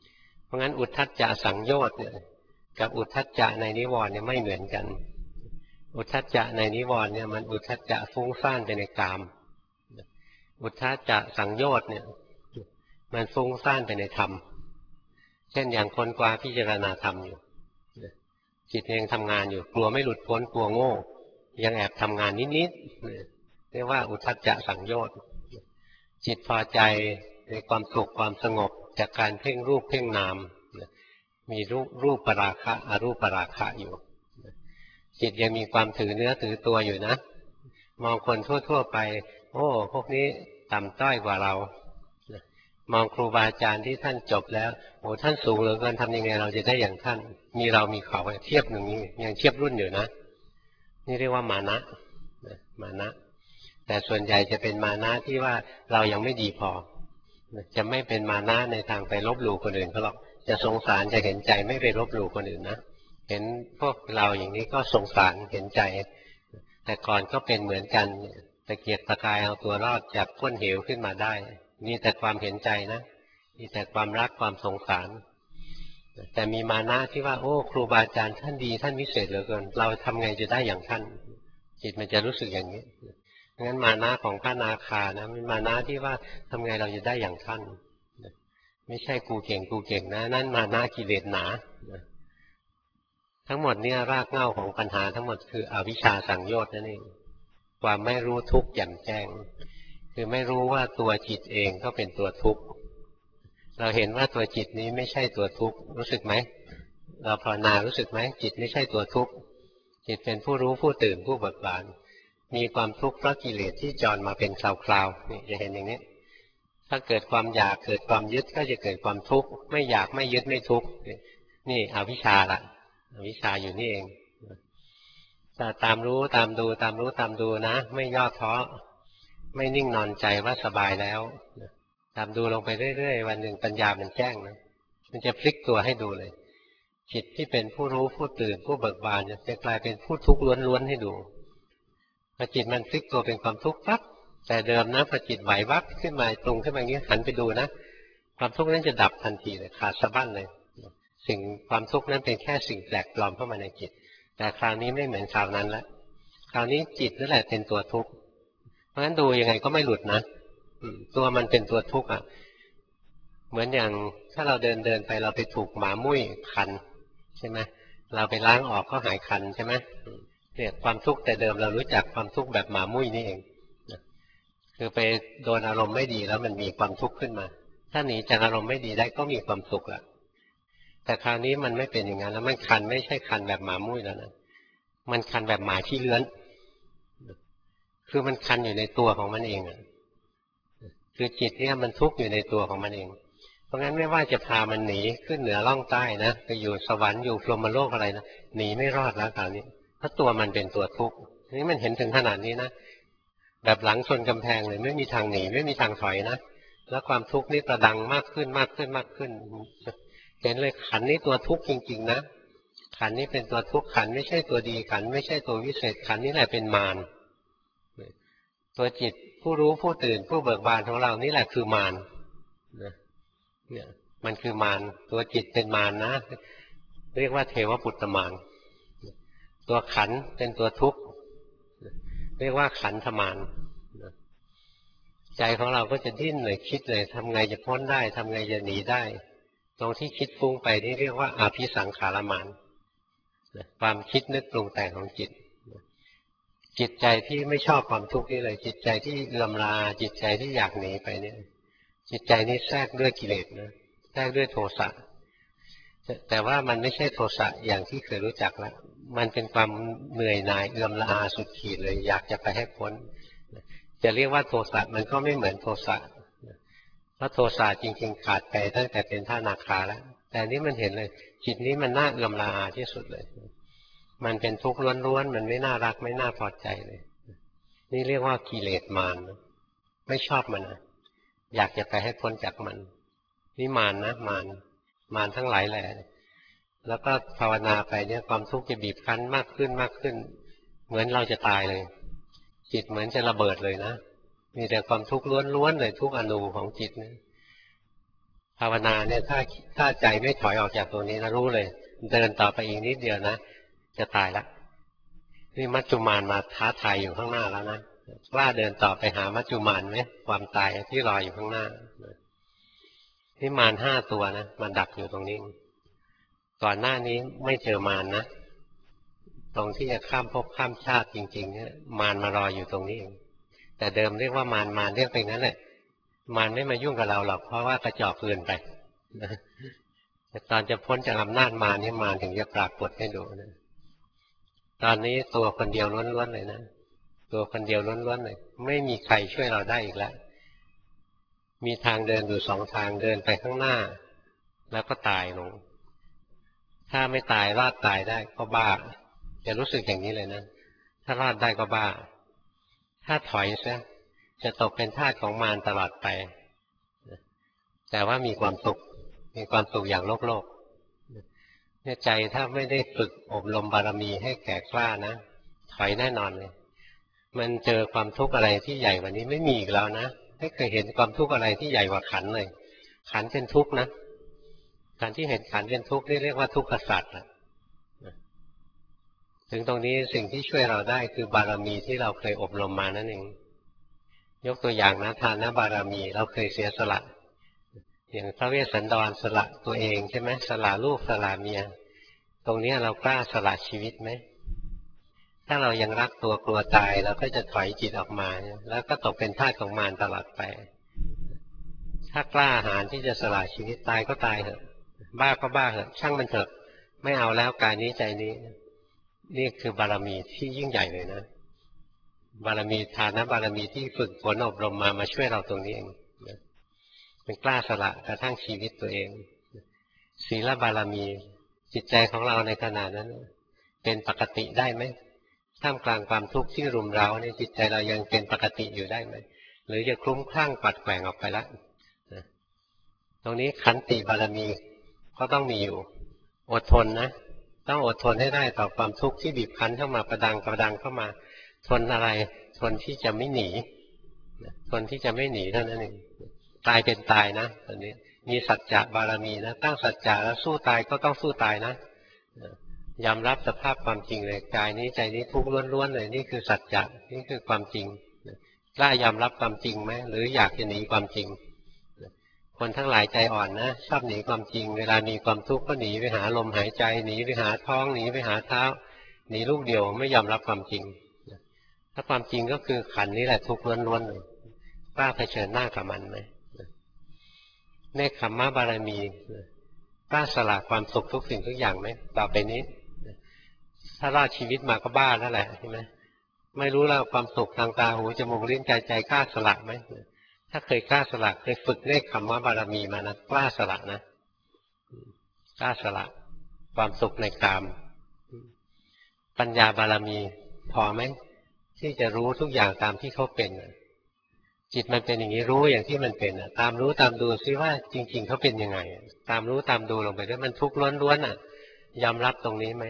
ราะงั้นอุทธัจจะสังโยชน์เนี่ยกับอุทธัจจะในนิวรณ์เนี่ยไม่เหมือนกันอุทธัจจะในนิวรณ์เนี่ยมันอุทธัจจะฟุ้งซ่านไปในกามอุทธัจจะสังโยชน์เนี่ยมันฟุ้งซ่านไปในธรรมเช่นอย่างคนกว่าพิจารณาธรรมอยู่จิตยังทำงานอยู่กลัวไม่หลุดพ้นกลัวโง่ยังแอบทำงานนิดๆเรียกว่าอุทธัจจะสังโยชน์จิตพอใจในความสุขความสงบจากการเพ่งรูปเพ่งนามมีรูปรูปปราคะอรูปปราคะอยู่จิตยังมีความถือเนื้อถือตัวอยู่นะมองคนทั่วๆไปโอ้พวกนี้ต่ำต้อยกว่าเรามองครูบาอาจารย์ที่ท่านจบแล้วโอ้ท่านสูงเหลือเกินทำยังไงเราจะได้อย่างท่านมีเรามีเขาเทียบหนึ่งนี้ยังเทียบรุ่นอยู่นะนี่เรียกว่ามานะมานะแต่ส่วนใหญ่จะเป็นมานะที่ว่าเรายังไม่ดีพอจะไม่เป็นมานะในทางไปลบหลู่คนอื่นเขาหรอกจะสงสารจะเห็นใจไม่ไปลบหลู่คนอื่นนะเห็นพวกเราอย่างนี้ก็สงสารเห็นใจแต่ก่อนก็เป็นเหมือนกันตะเกียกตะกายเอาตัวรอดจากก้นเหวขึ้นมาได้มีแต่ความเห็นใจนะมีแต่ความรักความสงสารแต่มีมานะที่ว่าโอ้ครูบาอาจารย์ท่านดีท่านวิเศษเหลือเกินเราทำไงจะได้อย่างท่านจิตมันจะรู้สึกอย่างนี้งั้นมานะของพระนาคานะมันมานะที่ว่าทำไงเราจะได้อย่างท่านไม่ใช่กูเก่งกูเก่งนะนั่นมานะกิเลสหนาทั้งหมดเนี่ยรากเหง้าของปัญหาทั้งหมดคืออวิชชาสังโยชน์นั่นเองความไม่รู้ทุกข์แจ่มแจ้งคือไม่รู้ว่าตัวจิตเองก็เป็นตัวทุกข์เราเห็นว่าตัวจิตนี้ไม่ใช่ตัวทุกข์รู้สึกไหมเราภาวนารู้สึกไหมจิตไม่ใช่ตัวทุกข์จิตเป็นผู้รู้ผู้ตื่นผู้เบิกบานมีความทุกข์เพราะกิเลสที่จรมาเป็นคราวๆนี่จะเห็นอย่างนี้ถ้าเกิดความอยากเกิดความยึดก็จะเกิดความทุกข์ไม่อยากไม่ยึดไม่ทุกข์นี่อวิชชาละอวิชชาอยู่นี่เองแต่ตามรู้ตามดูตามรู้ตามดูนะไม่ย่อท้อไม่นิ่งนอนใจว่าสบายแล้วตามดูลงไปเรื่อยๆวันหนึ่งปัญญามันแจ้งนะมันจะพลิกตัวให้ดูเลยจิตที่เป็นผู้รู้ผู้ตื่นผู้เบิกบานจะกลายเป็นผู้ทุกข์ล้วนๆให้ดูพอจิตมันพลิกตัวเป็นความทุกข์ปั๊บแต่เดิมนะพอจิตไหววับขึ้นมาตรงขึ้นมาอย่างนี้หันไปดูนะความทุกข์นั้นจะดับทันทีเลยขาดสะบั้นเลยสิ่งความทุกข์นั้นเป็นแค่สิ่งแปลกปลอมเข้ามาในจิตแต่คราวนี้ไม่เหมือนคราวนั้นแล้วคราวนี้จิตนั่นแหละเป็นตัวทุกข์เพราะฉะนั้นดูยังไงก็ไม่หลุดนะตัวมันเป็นตัวทุกข์อ่ะเหมือนอย่างถ้าเราเดินเดินไปเราไปถูกหมามุ้ยคันใช่ไหมเราไปล้างออกก็หายคันใช่ไหมเนี่ยความทุกข์แต่เดิมเรารู้จักความทุกข์แบบหมามุ้ยนี่เองคือไปโดนอารมณ์ไม่ดีแล้วมันมีความทุกข์ขึ้นมาถ้าหนีจากอารมณ์ไม่ดีได้ก็มีความสุขละแต่คราวนี้มันไม่เป็นอย่างนั้นแล้วมันคันไม่ใช่คันแบบหมามุ้ยแล้วนะมันคันแบบหมาขี้เลื้อนคือมันคันอยู่ในตัวของมันเองอ่ะคือจิตเนี่ยมันทุกข์อยู่ในตัวของมันเองเพราะงั้นไม่ว่าจะพามันหนีขึ้นเหนือล่องใต้นะไปอยู่สวรรค์อยู่พรหมโลกอะไรนะหนีไม่รอดแล้วคราวนี้เพราะตัวมันเป็นตัวทุกข์นี่มันเห็นถึงขนาดนี้นะแบบหลังชนกำแพงเลยไม่มีทางหนีไม่มีทางถอยนะแล้วความทุกข์นี่ประดังมากขึ้นมากขึ้นมากขึ้นเห็นเลยขันนี้ตัวทุกข์จริงๆนะขันนี้เป็นตัวทุกข์ขันไม่ใช่ตัวดีขันไม่ใช่ตัววิเศษขันนี่แหละเป็นมารตัวจิตผู้รู้ผู้ตื่นผู้เบิกบานของเรานี่แหละคือมารเนี่ยมันคือมารตัวจิตเป็นมารนะเรียกว่าเทวปุตตมารตัวขันเป็นตัวทุกข์เรียกว่าขันธมารใจของเราก็จะดิ้นเลยคิดเลยทำไงจะพ้นได้ทำไงจะหนีได้ตรงที่คิดฟุ้งไปนี่เรียกว่าอาภิสังขารมารความคิดนึกปรุงแต่งของจิตจิตใจที่ไม่ชอบความทุกข์นี่เลยจิตใจที่เลื่อมลาจิตใจที่อยากหนีไปเนี่ยจิตใจนี้แทรกด้วยกิเลสนะแทรกด้วยโทสะแต่ว่ามันไม่ใช่โทสะอย่างที่เคยรู้จักแล้วมันเป็นความเหนื่อยหน่ายเอื้อมละอาสุดขีดเลยอยากจะไปให้พ้นจะเรียกว่าโทสะมันก็ไม่เหมือนโทสะเพราะโทสะจริงๆขาดไปตั้งแต่เป็นพระอนาคาแล้วแต่นี้มันเห็นเลยจิตนี้มันน่าเอื้อมละอาที่สุดเลยมันเป็นทุกข์ล้วนๆมันไม่น่ารักไม่น่าพอใจเลยนี่เรียกว่ากิเลสมารไม่ชอบมันนะอยากจะไปให้พ้นจากมันนี่มารนะมารมารทั้งหลายแหละแล้วก็ภาวนาไปเนี่ยความทุกข์จะบีบคั้นมากขึ้นมากขึ้นเหมือนเราจะตายเลยจิตเหมือนจะระเบิดเลยนะมีแต่ความทุกข์ล้วนๆเลยทุกอนูของจิตนะภาวนาเนี่ยถ้าถ้าใจไม่ถอยออกจากตรงนี้นะรู้เลยเดินต่อไปอีกนิดเดียวนะจะตายละนี่มัจจุมานมาท้าทายอยู่ข้างหน้าแล้วนะกล้าเดินต่อไปหามัจจุมานไหมความตายที่รออยู่ข้างหน้านี่มารห้าตัวนะมันดักอยู่ตรงนี้ก่อนหน้านี้ไม่เจอมารนะตรงที่จะข้ามภพข้ามชาติจริงๆเนี่ยมารมารออยู่ตรงนี้เองแต่เดิมเรียกว่ามารมารเรียกไปนั้นแหละมารไม่มายุ่งกับเราหรอกเพราะว่ากระจอกเกินไปนะแต่ตอนจะพ้นจากอำนาจมารนี่มารถึงจะปรากฏให้ดูนะตอนนี้ตัวคนเดียวล้วนๆเลยนะตัวคนเดียวล้วนๆเลยไม่มีใครช่วยเราได้อีกแล้วมีทางเดินอยู่สองทางเดินไปข้างหน้าแล้วก็ตายลงถ้าไม่ตายรอดตายได้ก็บ้าจะรู้สึกอย่างนี้เลยนะถ้ารอดได้ก็บ้าถ้าถอยซะจะตกเป็นทาสของมารตลอดไปแต่ว่ามีความสุขมีความสุขอย่างโลกโลกเนี่ยใจถ้าไม่ได้ฝึกอบรมบารมีให้แก่กล้านะถอยแน่นอนเลยมันเจอความทุกข์อะไรที่ใหญ่กว่านี้ไม่มีอีกแล้วนะไม่เคยเห็นความทุกข์อะไรที่ใหญ่กว่าขันเลยขันเป็นทุกข์นะการที่เห็นขันเป็นทุกข์นี่เรียกว่าทุกขสัจนะถึงตรงนี้สิ่งที่ช่วยเราได้คือบารมีที่เราเคยอบรมมานั่นเองยกตัวอย่างนะทานบารมีเราเคยเสียสละอย่างพระเวสสันดรสละตัวเองใช่ไหมสละลูกสละเมียตรงนี้เรากล้าสละชีวิตไหมถ้าเรายังรักตัวกลัวตายเราก็จะถอยจิตออกมาแล้วก็ตกเป็นทาสของมารตลอดไปถ้ากล้าหาญที่จะสละชีวิตตายก็ตายเถอะบ้าก็บ้าเถอะช่างมันเถอะไม่เอาแล้วกายนี้ใจนี้นี่คือบารมีที่ยิ่งใหญ่เลยนะบารมีทานบารมีที่ฝึกฝนอบรมมามาช่วยเราตรงนี้เองเป็นกล้าสละกระทั่งชีวิตตัวเองศีลบารมีจิตใจของเราในขณะนั้นเป็นปกติได้ไหมท่ามกลางความทุกข์ที่รุมเร้าในจิตใจเรายังเป็นปกติอยู่ได้ไหมหรือจะคลุ้มคลั่งปัดแกว่งออกไปแล้วตรงนี้ขันติบารมีก็ต้องมีอยู่อดทนนะต้องอดทนให้ได้ต่อความทุกข์ที่บีบคั้นเข้ามาประดังประดังเข้ามาทนอะไรทนที่จะไม่หนีทนที่จะไม่หนีเท่านั้นเองตายเป็นตายนะตอนนี้มีสัจจะบารมีนะตั้งสัจจะแล้วสู้ตายก็ต้องสู้ตายนะยอมรับสภาพความจริงเลยกายนี้ใจนี้ทุกข์ล้วนๆเลยนี่คือสัจจะนี่คือความจริงกล้ายอมรับความจริงไหมหรืออยากจะหนีความจริงคนทั้งหลายใจอ่อนนะชอบหนีความจริงเวลามีความทุกข์ก็หนีไปหาลมหายใจหนีไปหาท้องหนีไปหาเท้าหนีลูกเดียวไม่ยอมรับความจริงถ้าความจริงก็คือขันนี้แหละทุกข์ล้วนๆเลยกล้าเผชิญหน้ากับมันไหมเนคขมมะบารมีกล้าสละความสุขทุกสิ่งทุกอย่างไหมต่อไปนี้ถ้ารอดชีวิตมาก็บ้าแล้วแหละใช่ไหมไม่รู้แล้วความสุขทางตาหูจมูกลิ้นกายใจกล้าสละไหมถ้าเคยกล้าสละเคยฝึกเนคขมมะบารมีมานะกล้าสละนะกล้าสละความสุขในกามปัญญาบารมีพอไหมที่จะรู้ทุกอย่างตามที่เขาเป็นจิตมันเป็นอย่างนี้รู้อย่างที่มันเป็นตามรู้ตามดูซิว่าจริงๆเขาเป็นยังไงตามรู้ตามดูลงไปด้วยมันทุกข์ล้วนๆอ่ะยอมรับตรงนี้ไหม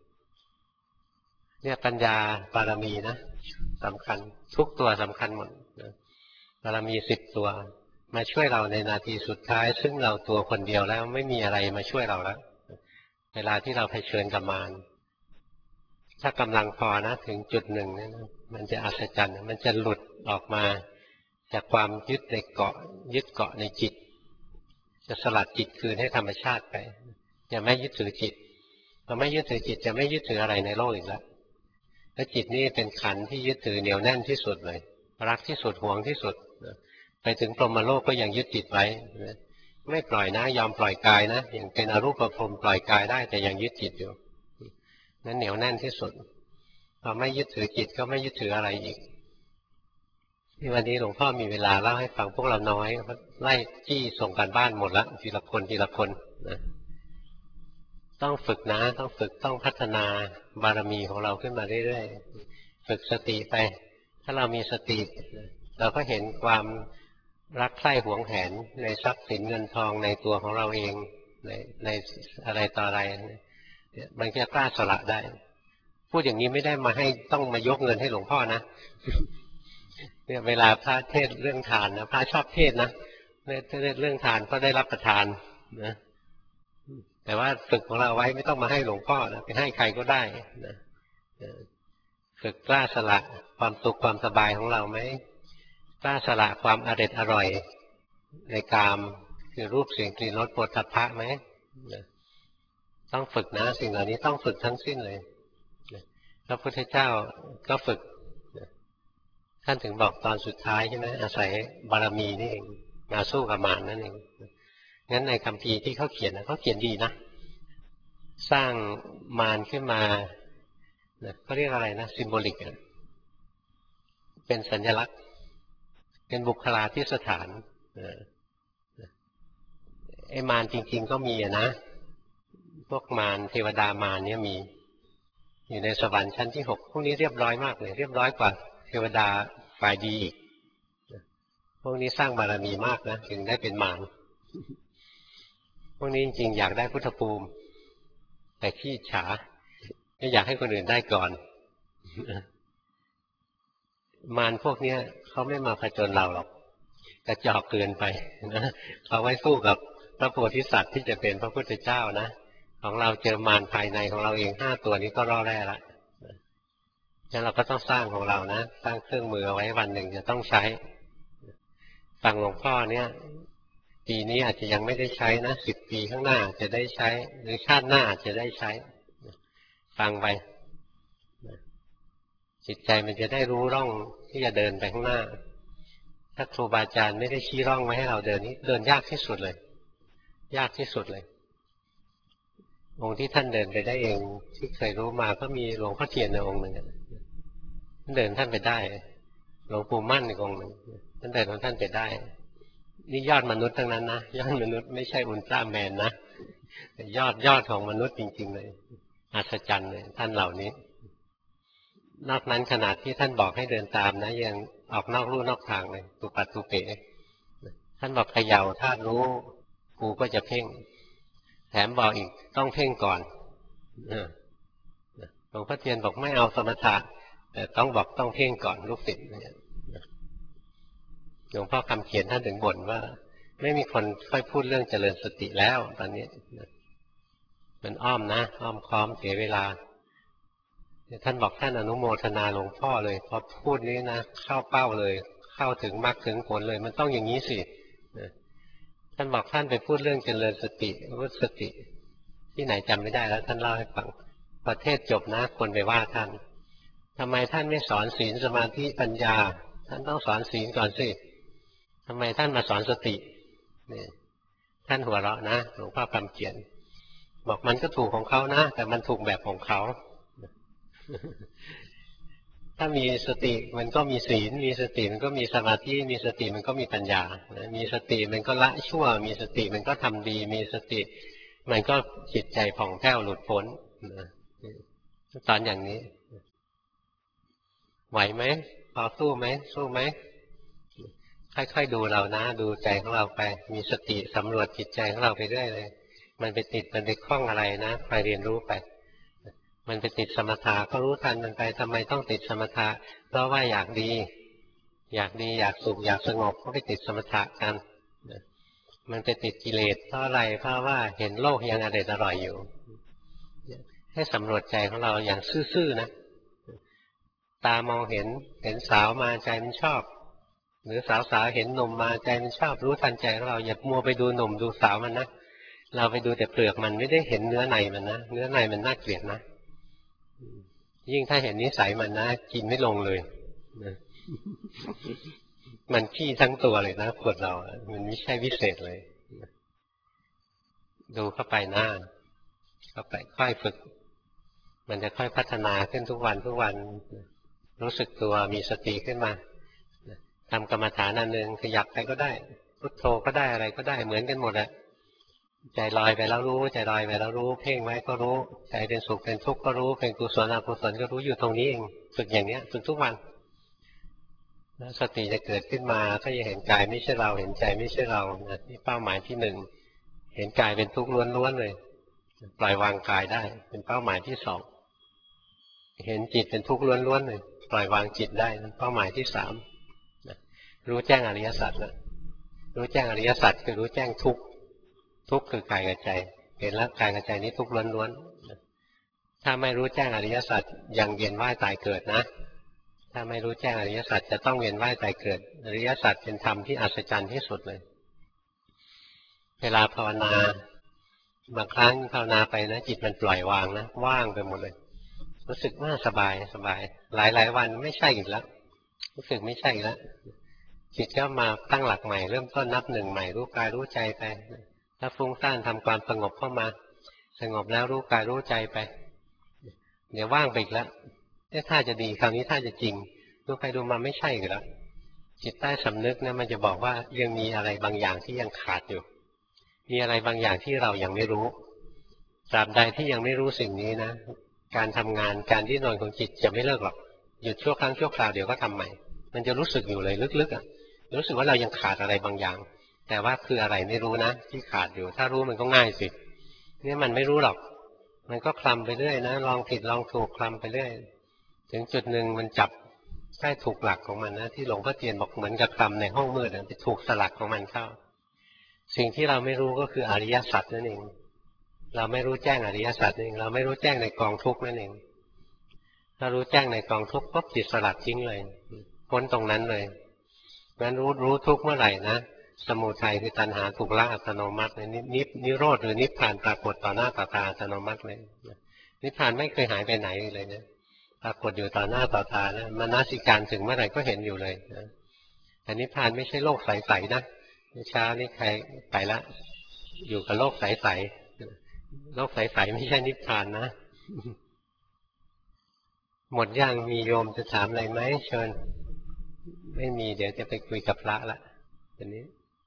เนี่ยปัญญาบารมีนะสำคัญทุกตัวสำคัญหมดบารมีสิบตัวมาช่วยเราในนาทีสุดท้ายซึ่งเราตัวคนเดียวแล้วไม่มีอะไรมาช่วยเราแล้วเวลาที่เราเผชิญกับมารถ้ากำลังพอนะถึงจุดหนึ่งเนี่ยมันจะอัศจรรย์มันจะหลุดออกมาจากความยึดในเกาะยึดเกาะในจิตจะสลัดจิตคืนให้ธรรมชาติไปจะไม่ยึดถือจิตพอไม่ยึดถือจิตจะไม่ยึดถืออะไรในโลกอีกแล้วและจิตนี่เป็นขันธ์ที่ยึดถือเหนียวแน่นที่สุดเลยรักที่สุดหวงที่สุดไปถึงพรหมโลกก็ยังยึดจิตไว้ไม่ปล่อยนะยอมปล่อยกายนะอย่างเป็นอรูปพรหมปล่อยกายได้แต่ยังยึดจิตอยู่นั้นเหนียวแน่นที่สุดพอไม่ยึดถือจิตก็ไม่ยึดถืออะไรอีกที่วันนี้หลวงพ่อมีเวลาเล่าให้ฟังพวกเราน้อยไล่จี้ส่งการบ้านหมดละทีละคนทีละคนนะต้องฝึกนะต้องฝึกต้องพัฒนาบารมีของเราขึ้นมาเรื่อยๆฝึกสติไปถ้าเรามีสติเราก็เห็นความรักใคร่หวงแหนในทรัพย์สินเงินทองในตัวของเราเองในในอะไรต่ออะไรมันจะกล้าสละได้พูดอย่างนี้ไม่ได้มาให้ต้องมายกเงินให้หลวงพ่อนะเนี่ยเวลาพระเทศเรื่องทานนะพระชอบเทศนะเรื่องทานก็ได้รับประทานนะแต่ว่าฝึกของเราไว้ไม่ต้องมาให้หลวงพ่อนะไปให้ใครก็ได้นะฝึกกล้าสละความสุขความสบายของเราไหมกล้าสละความอร็ดอร่อยในกามคือรูปเสียงกลิ่นรสโผฏฐัพพะไหมต้องฝึกนะสิ่งเหล่านี้ต้องฝึกทั้งสิ้นเลยพระพุทธเจ้าก็ฝึกท่านถึงบอกตอนสุดท้ายใช่ไหมอาศัยบารมีนี่เองมาสู้กับมารนั่นเองงั้นในคัมภีร์ที่เขาเขียนนะเขาเขียนดีนะสร้างมารขึ้นมาเขาเรียกอะไรนะซิมโบลิกเป็นสัญลักษณ์เป็นบุคลาธิสถานไอ้มารจริงๆก็มีนะพวกมารเทวดามารเนี่ยมีอยู่ในสวรรค์ชั้นที่หกพวกนี้เรียบร้อยมากเลยเรียบร้อยกว่าเทวดาฝ่ายดีอีกพวกนี้สร้างบารมีมากนะถึงได้เป็นมารพวกนี้จริงๆอยากได้พุทธภูมิแต่ขี้ฉาไม่อยากให้คนอื่นได้ก่อนมารพวกนี้เขาไม่มาผจญเราหรอกกระจอกเกินไปนะเขาไว้สู้กับพระโพธิสัตว์ที่จะเป็นพระพุทธเจ้านะของเราเจอมารภายในของเราเองห้าตัวนี้ก็รอดแร่ละงั้นเราก็ต้องสร้างของเรานะสร้างเครื่องมือเอาไว้วันหนึ่งจะต้องใช้ฟังหลวงพ่อเนี่ยปีนี้อาจจะยังไม่ได้ใช้นะสิบปีข้างหน้าจะได้ใช้หรือชาติหน้าจะได้ใช้ฟังไปจิตใจมันจะได้รู้ร่องที่จะเดินไปข้างหน้าถ้าครูบาอาจารย์ไม่ได้ชี้ร่องไว้ให้เราเดินนี้เดินยากที่สุดเลยยากที่สุดเลยองค์ที่ท่านเดินไปได้เองที่เคยรู้มาก็มีหลวงพ่อเทียนในองค์หนึ่งท่านเดินท่านไปได้หลวงปู่มั่นอีกองค์หนึ่งท่านเดินของท่านไปได้นี่ยอดมนุษย์ทั้งนั้นนะยอดมนุษย์ไม่ใช่อุลตร้าแมนนะยอดยอดของมนุษย์จริงๆเลยอัศจรรย์เลยท่านเหล่านี้นอกนั้นขนาดที่ท่านบอกให้เดินตามนะยังออกนอกลู่นอกทางเลยตุปัตตุเปะท่านบอกเขย่าถ้ารู้กูก็จะเพ่งแถมบอกอีกต้องเพ่งก่อนหลวงพ่อเทียนบอกไม่เอาสมถะแต่ต้องบอกต้องเพ่งก่อนลูกศิษย์หลวงพ่อคำเขียนท่านถึงบ่นว่าไม่มีคนค่อยพูดเรื่องเจริญสติแล้วตอนนี้มันอ้อมนะอ้อมค้อมเสียเวลาท่านบอกท่านอนุโมทนาหลวงพ่อเลยพอพูดนี้นะเข้าเป้าเลยเข้าถึงมรรคถึงผลเลยมันต้องอย่างนี้สิท่านบอกท่านไปพูดเรื่องเจริญสติรู้สติที่ไหนจำไม่ได้แล้วท่านเล่าให้ฟังประเทศจบนะคนไปว่าท่านทำไมท่านไม่สอนศีลสมาธิปัญญาท่านต้องสอนศีลก่อนสิทำไมท่านมาสอนสตินี่ท่านหัวเราะนะหลวงพ่อคำเขียนบอกมันก็ถูกของเขานะแต่มันถูกแบบของเขาถ้ามีสติมันก็มีศีลมีสติมันก็มีสมาธิมีสติมันก็มีปัญญามีสติมันก็ละชั่วมีสติมันก็ทำดีมีสติมันก็จิตใจผ่องแผ้วหลุดพ้นตอนอย่างนี้ไหวไหมพอสู้ไหมสู้ไหมค่อยๆดูเรานะดูใจของเราไปมีสติสำรวจจิตใจของเราไปเรื่อยเลยมันไปติดมันไปคล้องอะไรนะไปเรียนรู้ไปมันไปติดสมถะก็รู้ทันมันไปทำไมต้องติดสมถะเพราะว่าอยากดีอยากดีอยากสุขอยากสงบก็ไปติดสมถะกันมันไปติดกิเลสเพราะอะไรเพราะว่าเห็นโลกยังอร่อยอร่อยอยู่ให้สำรวจใจของเราอย่างซื่อๆนะตามองเห็นเห็นสาวมาใจมันชอบหรือสาวสาวเห็นหนุ่มมาใจมันชอบรู้ทันใจของเราอย่ามัวไปดูหนุ่มดูสาวมันนะเราไปดูแต่เปลือกมันไม่ได้เห็นเนื้อในมันนะเนื้อในมันน่าเกลียดนะยิ่งถ้าเห็นนิสัยมันนะกินไม่ลงเลยนะมันขี้ทั้งตัวเลยนะขวดเรามันไม่ใช่วิเศษเลยดูเข้าไปหน้าเข้าไปค่อยฝึกมันจะค่อยพัฒนาขึ้นทุกวันทุกวันรู้สึกตัวมีสติขึ้นมาทำกรรมฐานอันหนึ่งขยับไปก็ได้พุทโธก็ได้อะไรก็ได้เหมือนกันหมดแหละใจลอยไปแล้วรู้ใจลอยไปแล้วรู้เพ่งไว้ก็รู้ใจเป็นสุขเป็นทุกข์ก็รู้เป็นกุศลอกุศลก็รู้อยู่ตรงนี้เองฝึกอย่างเนี้ยฝึกทุกวันแล้วสติจะเกิดขึ้นมาก็จะเห็นกายไม่ใช่เราเห็นใจไม่ใช่เรานะนี่เป้าหมายที่หนึ่งเห็นกายเป็นทุกข์ล้วนๆเลยปล่อยวางกายได้เป็นเป้าหมายที่สองเห็นจิตเป็นทุกข์ล้วนๆเลยปล่อยวางจิตได้เป็นเป้าหมายที่สามรู้แจ้งอริยสัจแล้วรู้แจ้งอริยสัจคือรู้แจ้งทุกข์ทุกข์คือกายกับใจเห็นแล้วกายกับใจนี้ทุกข์ล้วนๆถ้าไม่รู้แจ้งอริยสัจยังเวียนว่ายตายเกิดนะถ้าไม่รู้แจ้งอริยสัจจะต้องเวียนว่ายตายเกิดอริยสัจเป็นธรรมที่อัศจรรย์ที่สุดเลยเวลาภาวนาบางครั้งภาวนาไปนะจิตมันปล่อยวางนะว่างไปหมดเลยรู้สึกว่าสบายสบายหลายหลายวันไม่ใช่อีกแล้วรู้สึกไม่ใช่อีกแล้วจิตก็มาตั้งหลักใหม่เริ่มต้นนับหนึ่งใหม่รู้กายรู้ใจไปถ้าฟุ้งซ่านทำความสงบเข้ามาสงบแล้วรู้กายรู้ใจไปเดี๋ยวว่างไปอีกแล้วถ้าจะดีคราวนี้ถ้าจะจริงดูไปดูมาไม่ใช่อีกแล้วจิตใต้สำนึกนะมันจะบอกว่ายังมีอะไรบางอย่างที่ยังขาดอยู่มีอะไรบางอย่างที่เรายังไม่รู้ตราบใดที่ยังไม่รู้สิ่งนี้นะการทำงานการดิ้นรนของจิตจะไม่เลิกหรอกหยุดชั่วครั้งชั่วคราวเดี๋ยวก็ทำใหม่มันจะรู้สึกอยู่เลยลึกๆอ่ะรู้สึกว่าเรายังขาดอะไรบางอย่างแต่ว่าคืออะไรไม่รู้นะที่ขาดอยู่ถ้ารู้มันก็ง่ายสิเนี่ยมันไม่รู้หรอกมันก็คลำไปเรื่อยนะลองผิดลองถูกคลำไปเรื่อยถึงจุดหนึ่งมันจับใกล้ถูกหลักของมันนะที่หลวงพ่อเทียนบอกเหมือนกับคลำในห้องมืดไปถูกสลักของมันเข้าสิ่งที่เราไม่รู้ก็คืออริยสัจนั่นเองเราไม่รู้แจ้งอริยสัจนั่นเองเราไม่รู้แจ้งในกองทุกข์นั่นเองถ้ารู้แจ้งในกองทุกข์ปุ๊บจิตสลัดทิ้งเลยพ้นตรงนั้นเลยงั้นรู้รู้ทุกข์เมื่อไหร่นะสมุทัยคือตัณหาถูกละอัตโนมัติเลยนิพนิโรธหรือนิพพานปรากฏต่อหน้าต่อตาอัตโนมัติเลยนิพพานไม่เคยหายไปไหนเลยนะปรากฏอยู่ต่อหน้าต่อตานะมนสิการถึงเมื่อไหร่ก็เห็นอยู่เลยนะแต่นิพพานไม่ใช่โลกใสๆนะเช้านี้ใครไปละอยู่กับโลกใสๆโลกใสๆไม่ใช่นิพพานนะหมดยังมีโยมจะถามอะไรไหมเชิญไม่มีเดี๋ยวจะไปคุยกับพระละทีนี้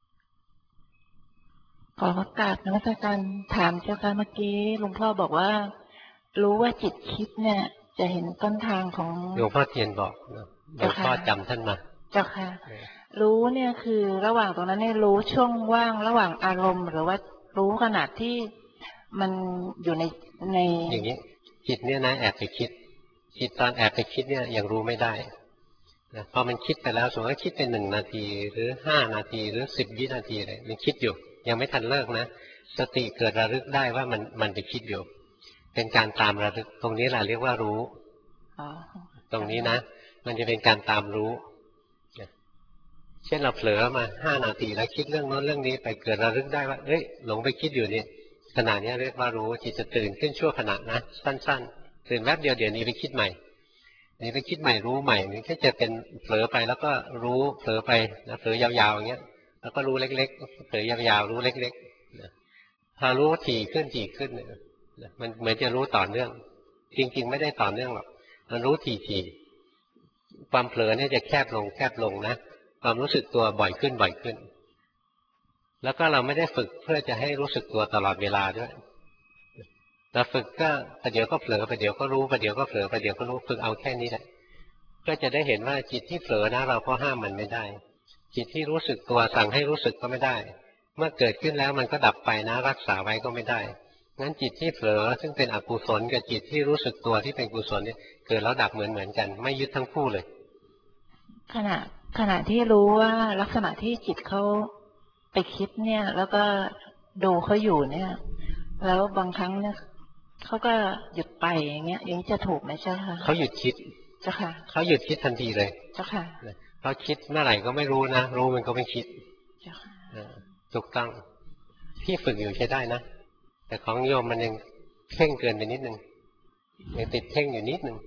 ขอโอกาสนมัสการถามเจ้าค่ะเมื่อกี้หลวงพ่อบอกว่ารู้ว่าจิตคิดเนี่ยจะเห็นต้นทางของหลวงพ่อเทียนบอกหลวงพ่อจำท่านมาเจ้าค่ะรู้เนี่ยคือระหว่างตรงนั้นเนี่ยรู้ช่วงว่างระหว่างอารมณ์หรือว่ารู้ขนาดที่มันอยู่ในในอย่างนี้จิตเนี่ยนะแอบไปคิดจิตตอนแอบไปคิดเนี่ยยังรู้ไม่ได้นะพอมันคิดไปแล้วสมมติว่าคิดเป็นหนึ่งนาทีหรือห้านาทีหรือสิบวินาทีเลยมันคิดอยู่ยังไม่ทันเลิกนะสติเกิดระลึกได้ว่ามันมันไปคิดอยู่เป็นการตามระลึกตรงนี้แหละเรียกว่ารู้ตรงนี้นะมันจะเป็นการตามรู้เช่นเราเผลอมาห้านาทีแล้วคิดเรื่องโน้นเรื่องนี้ไปเกิดระลึกได้ว่าเฮ้ยหลงไปคิดอยู่นี่ขณะนี้เรียกว่ารู้จิตจะตื่นขึ้นชั่วขณะนะสั้นๆตื่นแป๊บเดียวเดี๋ยวนี้ไปคิดใหม่นี่ไปคิดใหม่รู้ใหม่นี่แค่จะเป็นเผลอไปแล้วก็รู้เผลอไปนะเผลอยาวๆอย่างเงี้ยแล้วก็รู้เล็กๆเผลอยาวๆรู้เล็กๆนะพอรู้ถี่ขึ้นถี่ขึ้นเนี่ยมันเหมือนจะรู้ต่อเนื่องจริงๆไม่ได้ต่อเนื่องหรอกมันรู้ถี่ๆความเผลอเนี่ยจะแคบลงแคบลงนะความรู้สึกตัวบ่อยขึ้นบ่อยขึ้นแล้วก็เราไม่ได้ฝึกเพื่อจะให้รู้สึกตัวตลอดเวลาด้วยเราฝึกก็ประเดี๋ยวก็เผลอประเดี๋ยวก็รู้ประเดี๋ยวก็เผลอประเดี๋ยวก็รู้ฝึกเอาแค่นี้แหละก็จะได้เห็นว่าจิตที่เผลอนะเราก็ห้ามมันไม่ได้จิตที่รู้สึกตัวสั่งให้รู้สึกก็ไม่ได้เมื่อเกิดขึ้นแล้วมันก็ดับไปนะรักษาไว้ก็ไม่ได้งั้นจิตที่เผลอซึ่งเป็นอกุศลกับจิตที่รู้สึกตัวที่เป็นกุศลเนี่ยเกิดแล้วดับเหมือนเหมือนกันไม่ยึดทั้งคู่เลยขณะขณะที่รู้ว่าลักษณะที่จิตเขาไปคิดเนี่ยแล้วก็ดูเขาอยู่เนี่ยแล้วบางครั้งเนี่ยเขาก็หยุดไปอย่างเงี้ยอย่างนี้จะถูกไหมเจ้าค่ะเขาหยุดคิดเจ้าค่ะเขาหยุดคิดทันทีเลยเจ้าค่ะเขาคิดเมื่อไหร่ก็ไม่รู้นะรู้มันก็ไม่คิดเจ้าค่ะถูกต้องที่ฝึกอยู่ใช้ได้นะแต่ของโยมมันยังเพ่งเกินไปนิดนึงยังติดเพ่งอยู่นิดนึง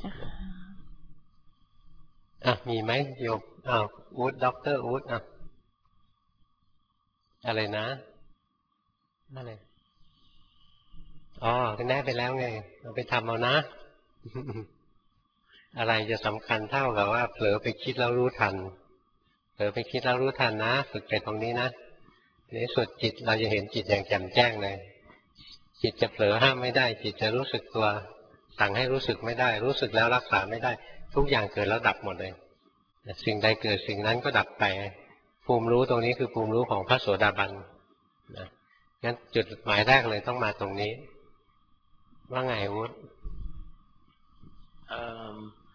อ่ะมีไหมโยมอ้าวอู๊ดด็อกเตอร์อู๊ดอ่ะอะไรนะอะไรอ๋อเป็นแน่ไปแล้วไงเราไปทำเอานะอะไรจะสำคัญเท่ากับว่าเผลอไปคิดแล้วรู้ทันเผลอไปคิดแล้วรู้ทันนะฝึกไปตรงนี้นะในสุดจิตเราจะเห็นจิตอย่างแจ่มแจ้งเลยจิตจะเผลอห้ามไม่ได้จิตจะรู้สึกตัวสั่งให้รู้สึกไม่ได้รู้สึกแล้วรักษาไม่ได้ทุกอย่างเกิดแล้วดับหมดเลยสิ่งใดเกิดสิ่งนั้นก็ดับไปภูมิรู้ตรงนี้คือภูมิรู้ของพระโสดาบันนะงั้นจุดหมายแรกเลยต้องมาตรงนี้ว่าไงวุฒิ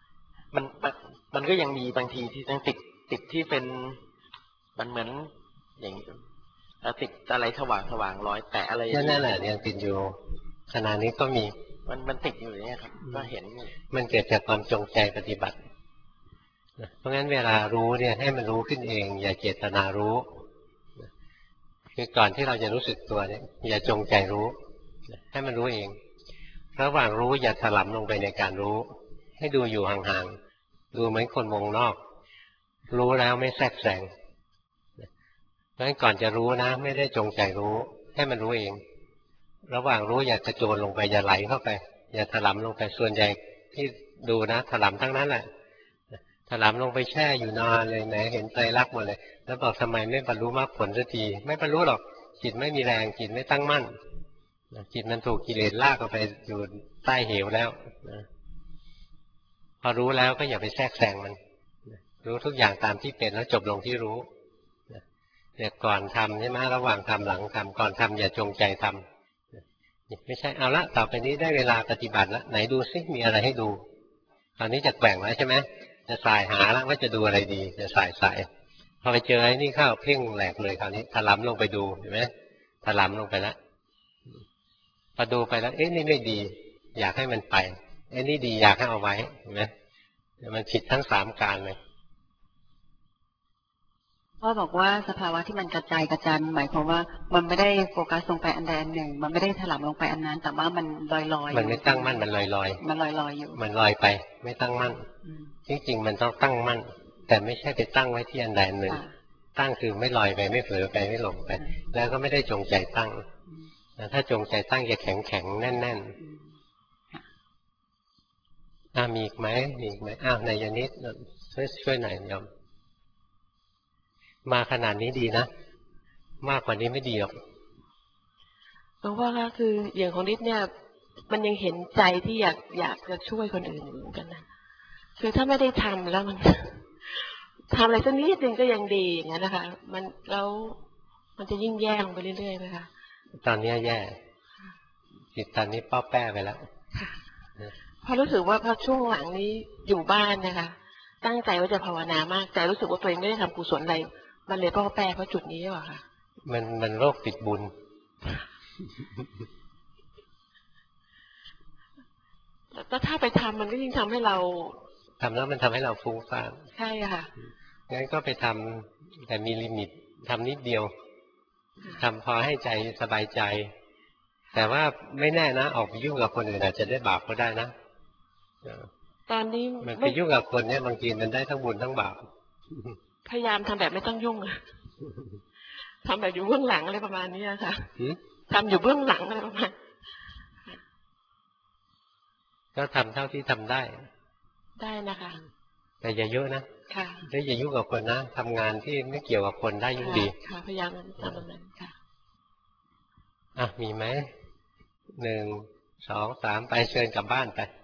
มันมันมันก็ยังมีบางทีที่ยังติดติดที่เป็นมันเหมือนอย่างนี้แล้วติดอะไรสว่างสว่างรอยแตะอะไรอย่างนั่นี้นแหละยังติดอยู่ขณะนี้ก็มีมันมันติดอยู่อย่างนี้ครับก็เห็นอยู่มันเกิดจากความจงใจปฏิบัติเพราะงั้นเวลารู้เนี่ยให้มันรู้ขึ้นเอง อย่าเจตนารู้คือก่อนที่เราจะรู้สึกตัวเนี่ยอย่าจงใจรู้ให้มันรู้เองระหว่างรู้อย่าถลำลงไปในการรู้ ให้ดูอยู่ห่างๆดูเหมือนคนวงนอกรู้แล้วไม่แทรกแซงเพราะฉะนั้นก่อนจะรู้นะไม่ได้จงใจรู้ให้มันรู้เองระหว่างรู้อย่ากระโจนลงไปอย่าไหลเข้าไปอย่าถลำลงไปส่วนใหญ่ที่ดูนะถลำทั้งนั้นแหละถลำลงไปแช่อยู่นานเลยไหนเห็นไตรลักษณ์หมดเลยแล้วบอกทำไมไม่บรรลุมรรคผลสักทีไม่บรรลุหรอกจิตไม่มีแรงจิตไม่ตั้งมั่นจิตมันถูกกิเลสลากเข้าไปอยู่ใต้เหวแล้วพอรู้แล้วก็อย่าไปแทรกแซงมันรู้ทุกอย่างตามที่เป็นแล้วจบลงที่รู้เนี่ยก่อนทำใช่ไหมระหว่างทำหลังทำก่อนทำอย่าจงใจทำไม่ใช่เอาละต่อไปนี้ได้เวลาปฏิบัติแล้วไหนดูซิมีอะไรให้ดูตอนนี้จะแกว่งแล้วใช่ไหมจะสายหาแล้วว่าจะดูอะไรดีจะสายสายพอไปเจอไอ้นี่เข้าเพ่งแหลกเลยคราวนี้ถลำลงไปดูเห็นไหมถลำลงไปแล้วพอดูไปแล้วเอ๊ะนี่ไม่ดีอยากให้มันไปเอ๊ะนี่ดีอยากให้เอาไว้เห็นไหมมันผิดทั้งสามการเลยพ่อบอกว่าสภาวะที่มันกระจายกระจายหมายความว่ามันไม่ได้โฟกัสลงไปอันใดอันหนึ่งมันไม่ได้ถลำลงไปอันนั้นแต่ว่ามันลอยลอยมันไม่ตั้งมั่นมันลอยลอยมันลอยลอยอยู่มันลอยไปไม่ตั้งมั่นจริงๆมันต้องตั้งมั่นแต่ไม่ใช่ไปตั้งไว้ที่อันใดอันหนึ่งตั้งคือไม่ลอยไปไม่เผลอไปไม่หลงไปแล้วก็ไม่ได้จงใจตั้งถ้าจงใจตั้งจะแข็งแข็งแน่นแน่นอ่ามีอีกไหมมีอีกไหมอ้าวนายนิดช่วยช่วยหน่อยยอมมาขนาดนี้ดีนะมากกว่านี้ไม่ดีหรอกหลวงพ่อคะคืออย่างของนิดเนี่ยมันยังเห็นใจที่อยากอยากจะช่วยคนอื่นเหมือนกันนะคือถ้าไม่ได้ทำแล้วมันทำอะไรสักนิดนึงก็ยังดีอย่างนั้นนะคะมันแล้วมันจะยิ่งแย่ลงไปเรื่อยๆไหมคะตอนนี้แย่จิตตอนนี้ป้อแป้ไปแล้วพอรู้สึกว่าพอช่วงหลังนี้อยู่บ้านนะคะตั้งใจว่าจะภาวนามากแต่รู้สึกว่าตัวเองไม่ได้ทำกุศลอะไรมันเลยป้อแป้เพราะจุดนี้หรอคะมันมันโรคติดบุญแต่ถ้าไปทำมันก็ยิ่งทำให้เราทำแล้วมันทำให้เราฟุ้งซ่านใช่ค่ะงั้นก็ไปทำแต่มีลิมิตทำนิดเดียวทำพอให้ใจสบายใจแต่ว่าไม่แน่นะออกไปยุ่งกับคนอื่นอาจจะได้บาปก็ได้นะตอนนี้มันไปยุ่งกับคนเนี่ยบางทีมันได้ทั้งบุญทั้งบาปพยายามทำแบบไม่ต้องยุ่งอะทำแบบอยู่เบื้องหลังอะไรประมาณนี้ค่ะทำอยู่เบื้องหลังอะไรประมาณก็ทำเท่าที่ทำได้ได้นะคะแต่อย่าเยอะนะค่ะได้อย่ายุ่งกับคนนะทำงานที่ไม่เกี่ยวกับคนได้ยุ่งดีค่ะพยายามทำแบบนั้นค่ะอ่ะมีไหมหนึ่งสองสามไปเชิญกลับบ้านไป